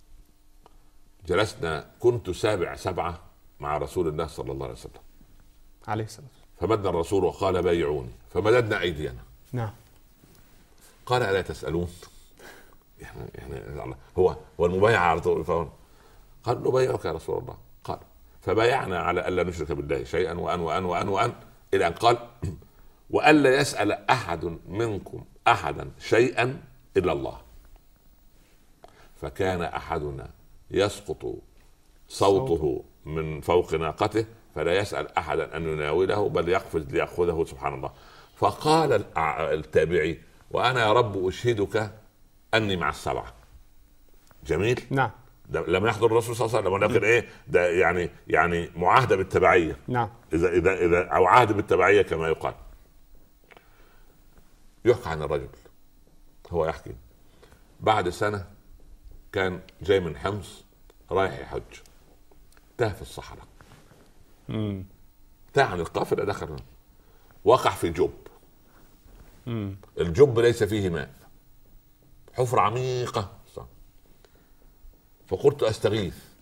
جلسنا كنت سابع سبعة مع رسول الله صلى الله عليه وسلم عليه الصلاة فمد الرسول وقال بايعوني فمددنا أيدينا. نعم. قال ألا تسألون؟ يعني, يعني هو هو المبايعة على طول. قال نبايعك يا رسول الله. قال فبايعنا على ألا نشرك بالله شيئا وأن وأن وأن وأن إلى أن قال وألا يسأل أحد منكم أحدا شيئا إلا الله. فكان أحدنا يسقط صوته من فوق ناقته فلا يسأل أحدا أن يناوله بل يقفز ليأخذه سبحان الله. فقال التابعي وأنا يا رب أشهدك أني مع السبعة. جميل. نعم. لم يحضر الرسول صلى الله عليه وسلم ولكن ايه ده يعني يعني معاهده بالتبعيه. نعم. اذا اذا اذا او عهد بالتبعيه كما يقال. يحكى عن الرجل هو يحكي بعد سنه كان جاي من حمص رايح يحج، تاه في الصحراء، امم تاه عن القافله، دخل وقع في جب. امم الجب ليس فيه ماء، حفره عميقه. فقلت استغيث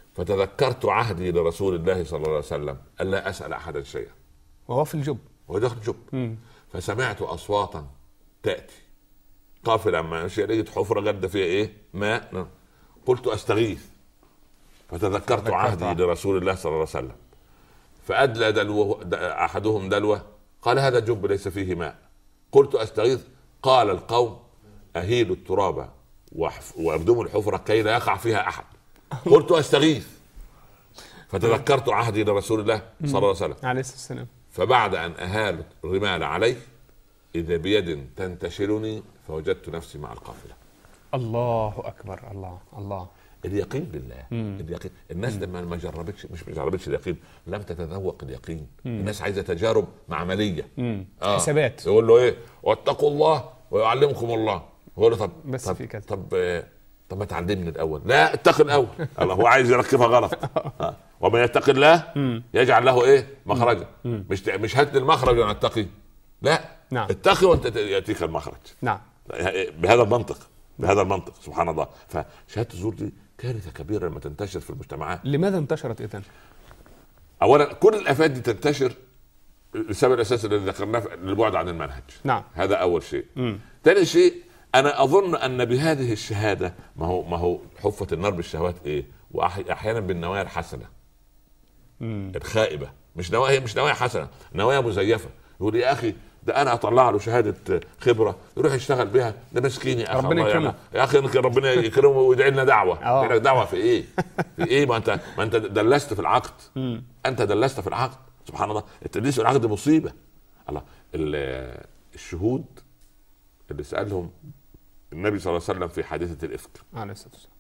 فتذكرت عهدي لرسول الله صلى الله عليه وسلم ألا أسأل أحدا شيئا وهو في الجب وهو داخل الجب. مم. فسمعت أصواتا تأتي قافلة ما لقيت حفرة جد فيها إيه ماء، قلت أستغيث فتذكرت عهدي لرسول الله صلى الله عليه وسلم فأدلى دلوه أحدهم دلوه قال هذا جب ليس فيه ماء. قلت أستغيث قال القوم أهيلوا التراب وأبدموا الحفرة كي لا يقع فيها أحد. قلت أستغيث فتذكرت عهدي لرسول الله صلى الله عليه وسلم عليه الصلاة والسلام. فبعد أن أهالوا الرمال عليه إذا بيد تنتشلني فوجدت نفسي مع القافلة. الله أكبر. الله الله اليقين بالله. مم. اليقين. الناس لما ما جربتش مش ما جربتش اليقين لم تتذوق اليقين. مم. الناس عايزه تجارب معمليه. آه. حسابات. يقول له ايه واتقوا الله ويعلمكم الله. يقول له طب بس طب في كده. طب طب ما تعلمني الاول. لا اتق الاول. الله هو عايز يركبها غلط. آه. ومن يتق الله يجعل له ايه مخرجا. مش مش هات المخرج وانا اتقي. لا نعم. اتقي وانت ياتيك المخرج. نعم. بهذا المنطق بهذا المنطق سبحان الله. فشهاده الزور دي كارثة كبيرة لما تنتشر في المجتمعات. لماذا انتشرت إذن؟ أولا كل الآفات دي تنتشر السبب الأساسي الذي ذكرناه للبعد عن المنهج. نعم. هذا أول شيء. ثاني شيء أنا أظن أن بهذه الشهادة ما هو ما هو حفة النار بالشهوات إيه؟ وأحيانا بالنوايا الحسنة. مم. الخائبة مش نوايا مش نوايا حسنة، نوايا مزيفة. يقول يا أخي ده انا اطلع له شهاده خبره يروح يشتغل بها، ده مسكين يا اخي ربنا يكرمه يا اخي ربنا يكرمه ويدعي لنا دعوه. لك دعوه في ايه؟ في ايه؟ ما انت ما انت دلست في العقد. انت دلست في العقد سبحان الله. التدليس في العقد مصيبه. الله الشهود اللي سالهم النبي صلى الله عليه وسلم في حادثه الافك عليه الصلاه والسلام.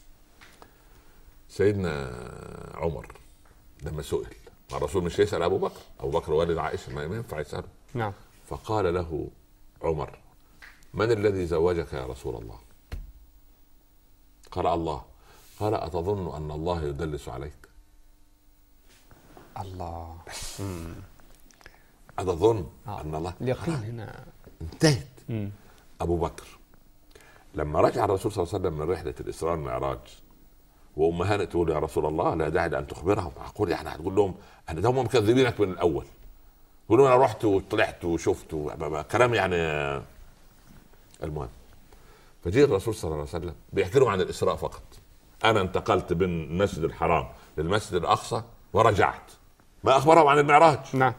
سيدنا عمر لما سئل الرسول مش يسال ابو بكر، ابو بكر والد عائشه ما ينفع يساله. نعم. فقال له عمر من الذي زوجك يا رسول الله؟ قال الله. قال أتظن أن الله يدلس عليك؟ الله. أتظن آه. أن الله اليقين هنا انتهت. مم. أبو بكر لما رجع الرسول صلى الله عليه وسلم من رحلة الإسراء والمعراج وأم هانئ تقول يا رسول الله لا داعي لأن تخبرهم. أقول يعني هتقول لهم أنا هم مكذبينك من الأول. يقولون انا رحت وطلعت وشفت كلام يعني. المهم فجاء الرسول صلى الله عليه وسلم بيحكي لهم عن الاسراء فقط. انا انتقلت من المسجد الحرام للمسجد الاقصى ورجعت، ما اخبرهم عن المعراج. نعم.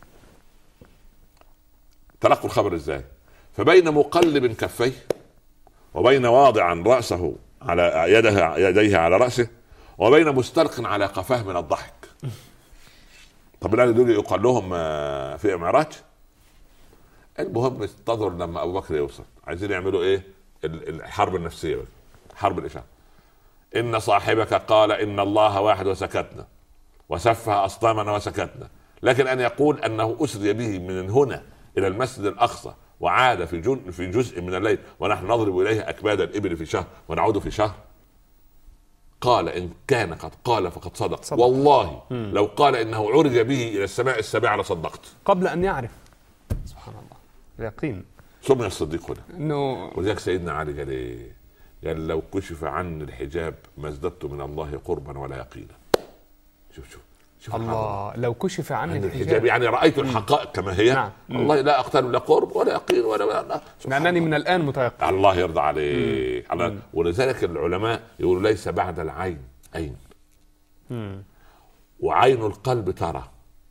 تلقوا الخبر ازاي؟ فبين مقلب كفيه وبين واضعا راسه على يده يديه على راسه وبين مستلق على قفاه من الضحك. طب الآن دول يقال لهم في معراج. المهم انتظروا لما ابو بكر يوصل. عايزين يعملوا ايه؟ الحرب النفسيه، حرب الاشاعه. ان صاحبك قال ان الله واحد وسكتنا وسفه اصنامنا وسكتنا، لكن ان يقول انه اسري به من هنا الى المسجد الاقصى وعاد في جزء في جزء من الليل ونحن نضرب اليه اكباد الابل في شهر ونعود في شهر. قال إن كان قد قال فقد صدق, صدق. والله مم. لو قال إنه عرج به إلى السماء السابعة لصدقت قبل أن يعرف. سبحان الله اليقين. سمي الصديق هنا إنه وذلك سيدنا علي قال إيه؟ قال لو كشف عني الحجاب ما ازددت من الله قربا ولا يقينا. شوف شوف شوف الله. لو كشف عني الحجاب, الحجاب يعني رأيت الحقائق كما هي. نعم. والله لا أقتل لا قرب ولا يقين ولا لأنني من الآن متيقن. الله يرضى عليك. ولذلك العلماء يقولوا ليس بعد العين عين. مم. وعين القلب ترى.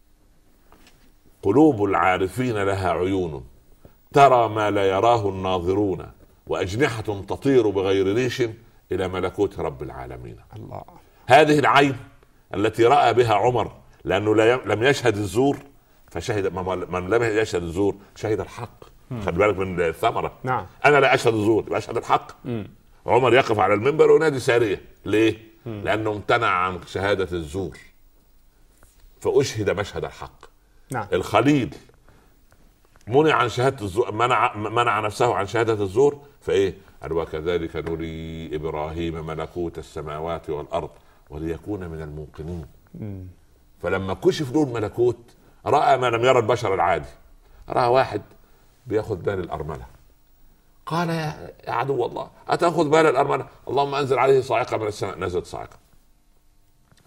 قلوب العارفين لها عيون ترى ما لا يراه الناظرون وأجنحة تطير بغير ريش إلى ملكوت رب العالمين. الله. هذه العين التي رأى بها عمر لأنه لم يشهد الزور فشهد. من لم يشهد الزور شهد الحق. خد بالك من الثمرة. نعم. أنا لا أشهد الزور يبقى أشهد الحق. مم. عمر يقف على المنبر وينادي سارية. ليه؟ مم. لأنه امتنع عن شهادة الزور فأشهد مشهد الحق. نعم. الخليل منع عن شهادة الزور، منع منع نفسه عن شهادة الزور فإيه؟ قال وكذلك نري إبراهيم ملكوت السماوات والأرض وليكون من الموقنين. مم. فلما كشف له الملكوت رأى ما لم يرى البشر العادي. رأى واحد بياخذ بال الأرملة. قال يا عدو الله أتأخذ بال الأرملة؟ اللهم أنزل عليه صاعقة من السماء. نزلت صاعقة.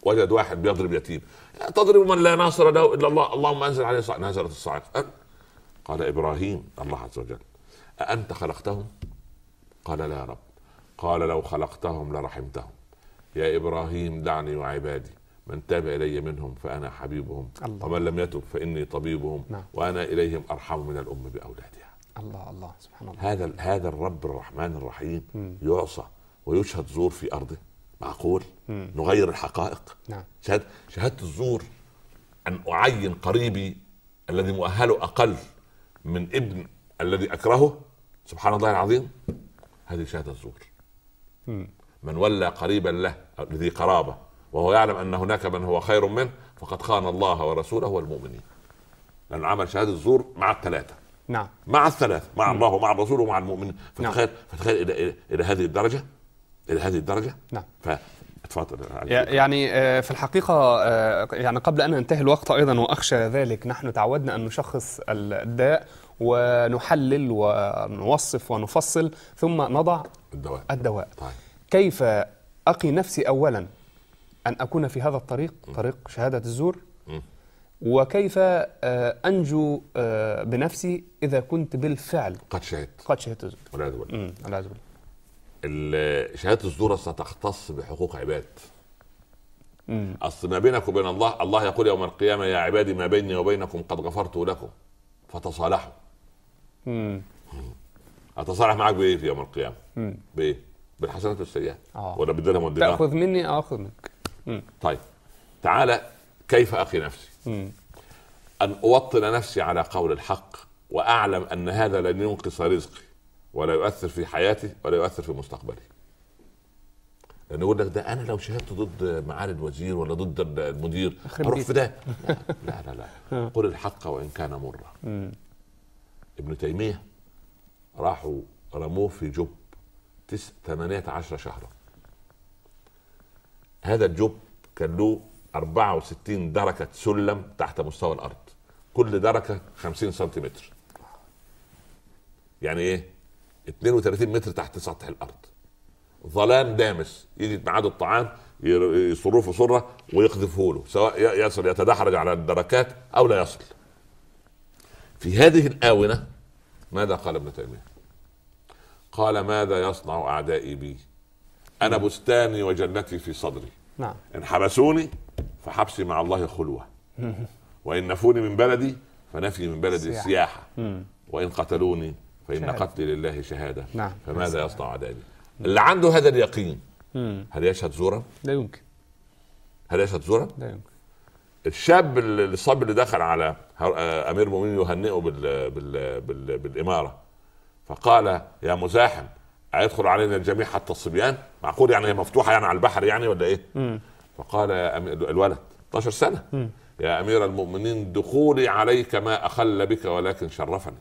وجد واحد بيضرب يتيم، تضرب من لا ناصر له الا الله، اللهم انزل عليه صاعقة. نزلت الصاعقة. قال ابراهيم الله عز وجل أأنت خلقتهم؟ قال لا يا رب. قال لو خلقتهم لرحمتهم. يا ابراهيم دعني وعبادي، من تاب الي منهم فانا حبيبهم، الله. ومن لم يتب فاني طبيبهم، نعم. وانا اليهم ارحم من الام باولادها. الله الله سبحان الله. هذا هذا الرب الرحمن الرحيم م. يعصى ويشهد زور في ارضه؟ معقول؟ م. نغير الحقائق. نعم. شهد شهاده الزور ان اعين قريبي الذي مؤهله اقل من ابن الذي اكرهه، سبحان الله العظيم، هذه شهاده الزور. م. من ولى قريبا له ذي قرابه وهو يعلم ان هناك من هو خير منه فقد خان الله ورسوله والمؤمنين. لانه عمل شهاده الزور مع الثلاثه. نعم. مع الثلاثه، مع الله ومع الرسول ومع المؤمنين. فتخيل نعم. فتخيل الى الى, إلى هذه الدرجه، الى هذه الدرجه. نعم. فتفضل. يعني في الحقيقه يعني قبل ان ينتهي الوقت ايضا واخشى ذلك، نحن تعودنا ان نشخص الداء ونحلل ونوصف ونفصل ثم نضع الدواء, الدواء. طيب. كيف أقي نفسي أولا أن أكون في هذا الطريق، طريق شهادة الزور، م. وكيف أنجو بنفسي إذا كنت بالفعل قد شهدت قد شهدت الزور. والعياذ بالله. والعياذ بالله. شهادة الزور ستختص بحقوق عباد. م. أصل ما بينك وبين الله، الله يقول يوم القيامة يا عبادي ما بيني وبينكم قد غفرت لكم فتصالحوا. م. أتصالح معك بإيه في يوم القيامة؟ م. بإيه؟ بالحسنات والسيئات. آه. ولا بالدرهم والدينار؟ تأخذ مني أخذ منك. م. طيب تعالى، كيف أقي نفسي؟ م. أن أوطن نفسي على قول الحق، وأعلم أن هذا لن ينقص رزقي ولا يؤثر في حياتي ولا يؤثر في مستقبلي. لأن يقول لك ده أنا لو شهدت ضد معالي الوزير ولا ضد المدير أروح في ده. لا لا لا, لا. قل الحق وإن كان مرة. م. ابن تيمية راحوا رموه في جب تس ثمانية عشر شهرا. هذا الجب كان له أربعة وستين دركة سلم تحت مستوى الأرض، كل دركة خمسين سنتيمتر، يعني إيه؟ اثنين وثلاثين متر تحت سطح الأرض. ظلام دامس، يجي ميعاد الطعام يصروه في صرة ويقذفه له، سواء يصل يتدحرج على الدركات أو لا يصل. في هذه الآونة ماذا قال ابن تيمية؟ قال ماذا يصنع أعدائي بي؟ أنا بستاني وجنتي في صدري. نعم. إن حبسوني فحبسي مع الله خلوة، وإن نفوني من بلدي فنفي من بلدي سياحة, سياحة. وإن قتلوني فإن شهادة. قتلي لله شهادة. نعم. فماذا يصنع أعدائي بي؟ اللي عنده هذا اليقين هل يشهد زورا؟ لا يمكن. هل يشهد زورا؟ لا يمكن. الشاب الصبي اللي دخل على أمير المؤمنين يهنئه بال... بال... بال... بالإمارة، فقال يا مزاحم هيدخل علينا الجميع حتى الصبيان؟ معقول يعني هي مفتوحه يعني على البحر يعني ولا ايه؟ م. فقال يا أمير الولد اثنتا عشرة سنة م. يا امير المؤمنين دخولي عليك ما اخل بك ولكن شرفني.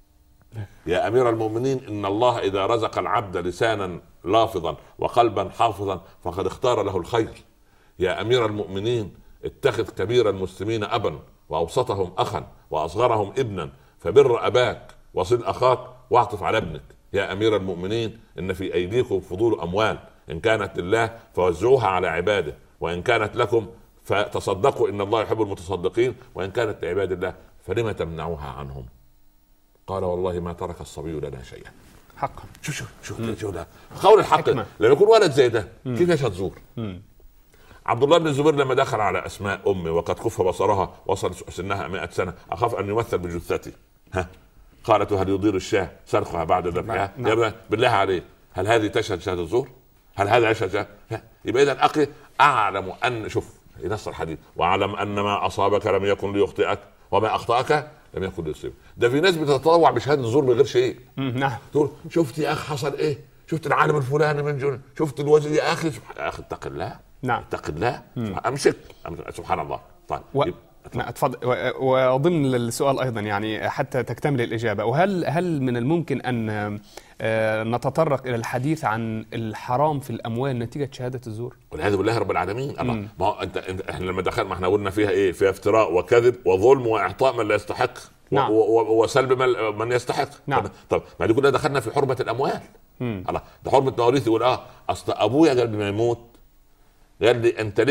يا امير المؤمنين ان الله اذا رزق العبد لسانا لافظا وقلبا حافظا فقد اختار له الخير. يا امير المؤمنين اتخذ كبير المسلمين ابا واوسطهم اخا واصغرهم ابنا، فبر اباك وصل اخاك واعطف على ابنك. يا امير المؤمنين ان في ايديكم فضول اموال، ان كانت لله فوزعوها على عباده، وان كانت لكم فتصدقوا ان الله يحب المتصدقين، وان كانت لعباد الله فلما تمنعوها عنهم؟ قال والله ما ترك الصبي لنا شيئا. حقا. شوف شوف شوف شوف ده قول الحق. لما يكون ولد زي ده كيف يشهد زور؟ عبد الله بن الزبير لما دخل على اسماء امي وقد كف بصرها وصل سنها مئة سنة اخاف ان يمثل بجثتي، ها قالت هل يضير الشاه سرقها بعد ذبحها؟ يا ابن بالله عليك هل هذه تشهد شهاده الزور؟ هل هذا يشهد شهاده؟ يبقى اذا اقي اعلم ان شوف نص الحديث واعلم ان ما اصابك لم يكن ليخطئك وما اخطاك لم يكن ليصيبك. ده في ناس بتتطوع بشهاده الزور من غير شيء. نعم. تقول شفت يا اخ حصل ايه؟ شفت العالم الفلاني من جن، شفت الوزير يا اخي يا اخي اتق الله. نعم. اتق الله. امسك سبحان الله. طيب و... نعم اتفضل. وضمن السؤال ايضا يعني حتى تكتمل الاجابه، وهل هل من الممكن ان نتطرق الى الحديث عن الحرام في الاموال نتيجه شهاده الزور؟ والعياذ بالله رب العالمين. الله ما هو انت, انت احنا لما دخلنا ما احنا قلنا فيها ايه؟ فيها افتراء وكذب وظلم واعطاء من لا يستحق. نعم. وسلب من, من يستحق. نعم. طب ما دي كلها دخلنا في حرمه الاموال. مم. الله ده حرمه مواريث. يقول اه اصل ابويا قبل ما يموت قال لي انت لك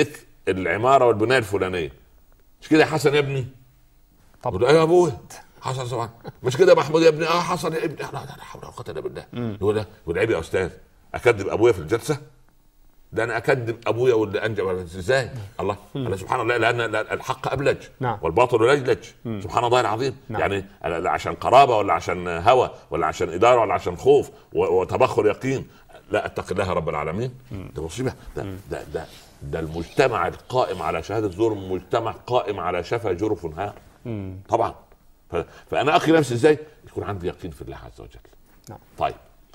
العماره والبنايه الفلانيه. مش كده يا حسن يا ابني؟ طب ايه يا ابوي حصل طبعا. مش كده يا محمود يا ابني؟ اه حصل يا ابني. لا لا حول ولا قوه الا بالله. يقول ده والعيب يا استاذ اكذب ابويا في الجلسه؟ ده انا اكذب ابويا واللي انجب ازاي؟ الله الله سبحان الله. لان الحق ابلج نعم. والباطل لجلج. سبحان الله العظيم. نعم. يعني عشان قرابه ولا عشان هوى ولا عشان اداره ولا عشان خوف وتبخر يقين لا اتقي الله رب العالمين. ده مصيبه. ده ده ده, ده المجتمع القائم على شهاده زور مجتمع قائم على شفا جرف هار طبعا. فانا اخي نفسي ازاي يكون عندي يقين في الله عز وجل. نعم. طيب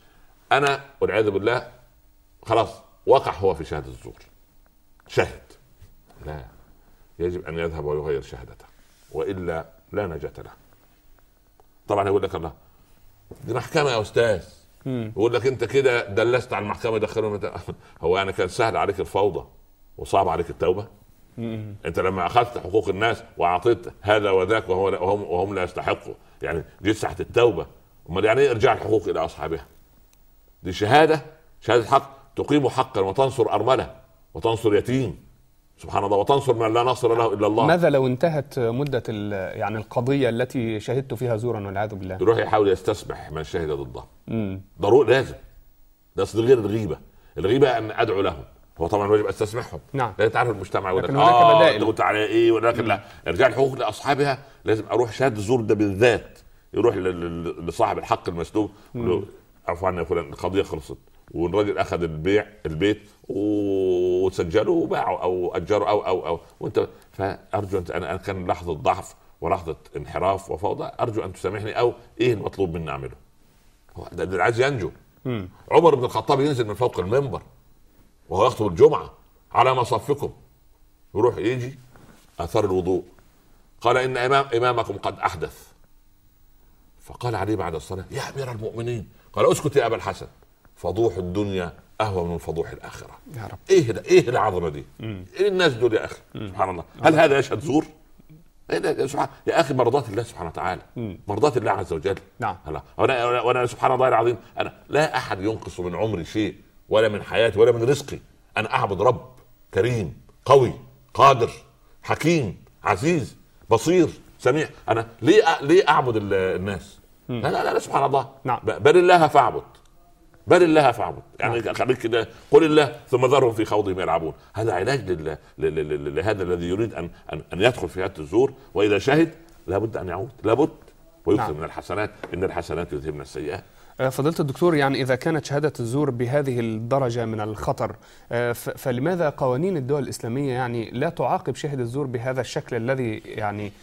انا والعياذ بالله خلاص وقع هو في شهاده الزور، شهد، لا يجب ان يذهب ويغير شهادته والا لا نجاة له. طبعا يقول لك الله دي محكمه يا استاذ، يقول لك انت كده دلست على المحكمه دخلهم. هو يعني كان سهل عليك الفوضى وصعب عليك التوبه؟ مم. انت لما اخذت حقوق الناس واعطيت هذا وذاك وهو وهم, وهم لا يستحقوا، يعني جيت ساحه التوبه، امال يعني ايه ارجاع الحقوق الى اصحابها؟ دي شهاده شهاده حق تقيم حقا وتنصر ارمله وتنصر يتيم سبحان الله وتنصر من لا نصر له الا الله. ماذا لو انتهت مده يعني القضيه التي شهدت فيها زورا والعياذ بالله؟ يروح يحاول يستسمح من شهد ضده. ضروري لازم. ده اصل غير الغيبه. الغيبه ان ادعو لهم، هو طبعا واجب استسمحهم. نعم. لا تعرف المجتمع يقول لك اه انت قلت على ايه ولكن لا ارجاع الحقوق لاصحابها. لازم اروح شهاده الزور ده بالذات يروح لصاحب الحق المسلوب عفوا عني يا فلان القضيه خلصت والراجل اخذ البيع البيت وسجله وباعه او اجره او او او وانت فارجو انت انا كان لحظه ضعف ولحظه انحراف وفوضى ارجو ان تسامحني او ايه المطلوب مني اعمله. هو ده اللي عايز ينجو. مم. عمر بن الخطاب ينزل من فوق المنبر وهو يخطب الجمعه على مصافكم يروح يجي اثار الوضوء قال ان امام امامكم قد احدث. فقال عليه بعد الصلاه يا امير المؤمنين قال اسكت يا ابا الحسن فضوح الدنيا اهون من فضوح الاخره. يا رب. ايه ده ايه العظمه دي؟ مم. ايه الناس دول يا اخي؟ مم. سبحان الله. هل هذا يشهد زور؟ ايه ده سبحان يا اخي مرضات الله سبحانه وتعالى. مم. مرضات الله عز وجل. نعم. وانا وانا سبحان الله العظيم انا لا احد ينقص من عمري شيء ولا من حياتي ولا من رزقي. انا اعبد رب كريم قوي قادر حكيم عزيز بصير سميع. انا ليه أ... ليه اعبد الناس؟ لا لا لا سبحان الله. نعم. بل الله فاعبد بل الله فاعبد يعني نعم. خليك كده قل الله ثم ذرهم في خوضهم يلعبون. هذا علاج لل... لل... لهذا الذي يريد ان ان, أن يدخل في هذا الزور واذا شهد لابد ان يعود لابد ويكثر نعم. من الحسنات ان الحسنات يذهبن السيئات. فضيلة الدكتور يعني إذا كانت شهادة الزور بهذه الدرجة من الخطر فلماذا قوانين الدول الإسلامية يعني لا تعاقب شاهد الزور بهذا الشكل الذي يعني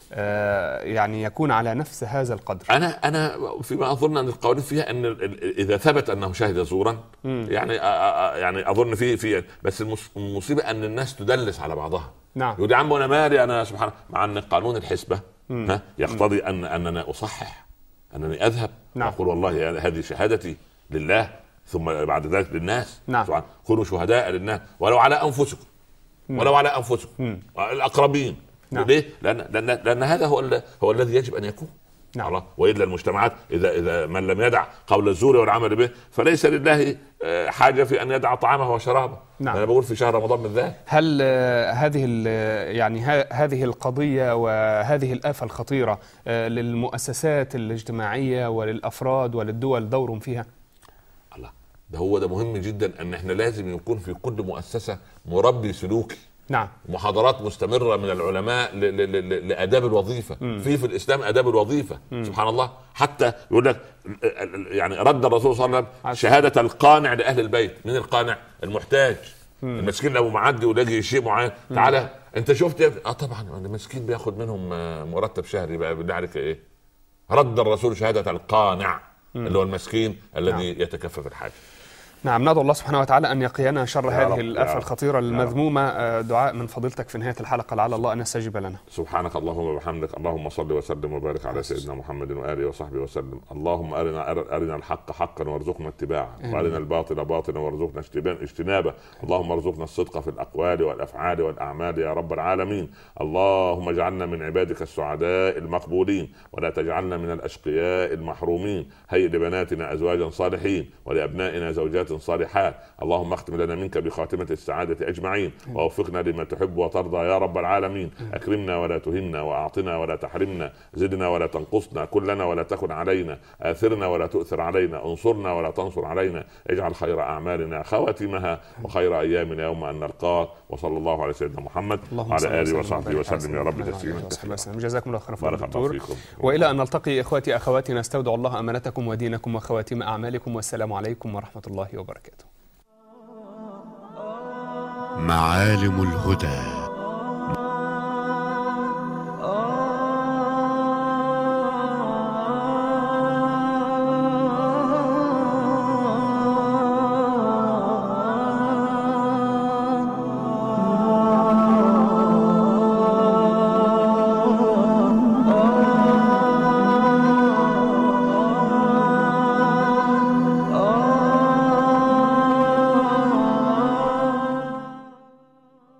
يعني يكون على نفس هذا القدر؟ انا انا فيما اظن ان القوانين فيها ان اذا ثبت انه شهد زورا مم. يعني يعني اظن في في بس المصيبه ان الناس تدلس على بعضها. نعم. يقول يا عم انا مالي انا سبحان مع ان قانون الحسبه ها يقتضي ان اننا اصحح انني اذهب نعم. واقول والله هذه شهادتي لله ثم بعد ذلك للناس. نعم. كونوا شهداء للناس ولو على انفسكم مم. ولو على انفسكم مم. الاقربين. نعم. ليه؟ لأن, لأن, لأن هذا هو, هو الذي يجب أن يكون. نعم. وإلا المجتمعات إذا إذا من لم يدع قول الزور والعمل به فليس لله حاجة في أن يدع طعامه وشرابه. نعم. أنا بقول في شهر رمضان بالذات. هل هذه يعني هذه القضية وهذه الآفة الخطيرة للمؤسسات الاجتماعية وللأفراد وللدول دور فيها؟ الله ده هو ده مهم جدا أن احنا لازم يكون في كل مؤسسة مربي سلوكي. نعم. محاضرات مستمرة من العلماء لآداب الوظيفة. مم. في في الإسلام آداب الوظيفة. مم. سبحان الله. حتى يقول لك يعني رد الرسول صلى الله عليه وسلم شهادة القانع لأهل البيت. من القانع؟ المحتاج. مم. المسكين لو معدي ولاقي شيء معين تعالى أنت شفت اه طبعا المسكين بياخد منهم مرتب شهري بقى بالله عليك ايه. رد الرسول شهادة القانع. مم. اللي هو المسكين الذي نعم. يتكفف الحاجة. نعم. ندعو الله سبحانه وتعالى أن يقينا شر هذه الآفة الخطيرة المذمومة. دعاء من فضيلتك في نهاية الحلقة لعل الله أن يستجيب لنا. سبحانك اللهم وبحمدك اللهم صل وسلم وبارك على سيدنا محمد وآله وصحبه وسلم. اللهم أرنا أرنا الحق حقا وارزقنا اتباعه وأرنا الباطل باطلا وارزقنا اجتنابه. اللهم ارزقنا الصدق في الأقوال والأفعال والأعمال يا رب العالمين. اللهم اجعلنا من عبادك السعداء المقبولين ولا تجعلنا من الأشقياء المحرومين. هيئ لبناتنا أزواجا صالحين ولأبنائنا زوجات صالحات. اللهم اختم لنا منك بخاتمة السعادة أجمعين، ووفقنا لما تحب وترضى يا رب العالمين. أكرمنا ولا تهنا، وأعطنا ولا تحرمنا، زدنا ولا تنقصنا، كلنا ولا تكن علينا، آثرنا ولا تؤثر علينا، انصرنا ولا تنصر علينا. اجعل خير أعمالنا خواتمها، وخير أيامنا يوم أن نلقاك. وصلى الله على سيدنا محمد وعلى آله وصحبه وسلم يا رب تسليما كثيرا. جزاكم الله خيرا دكتور. وإلى أن نلتقي إخواتي أخواتي، نستودع الله أمانتكم ودينكم وخواتيم أعمالكم، والسلام عليكم ورحمة الله وبركاته. معالم الهدى.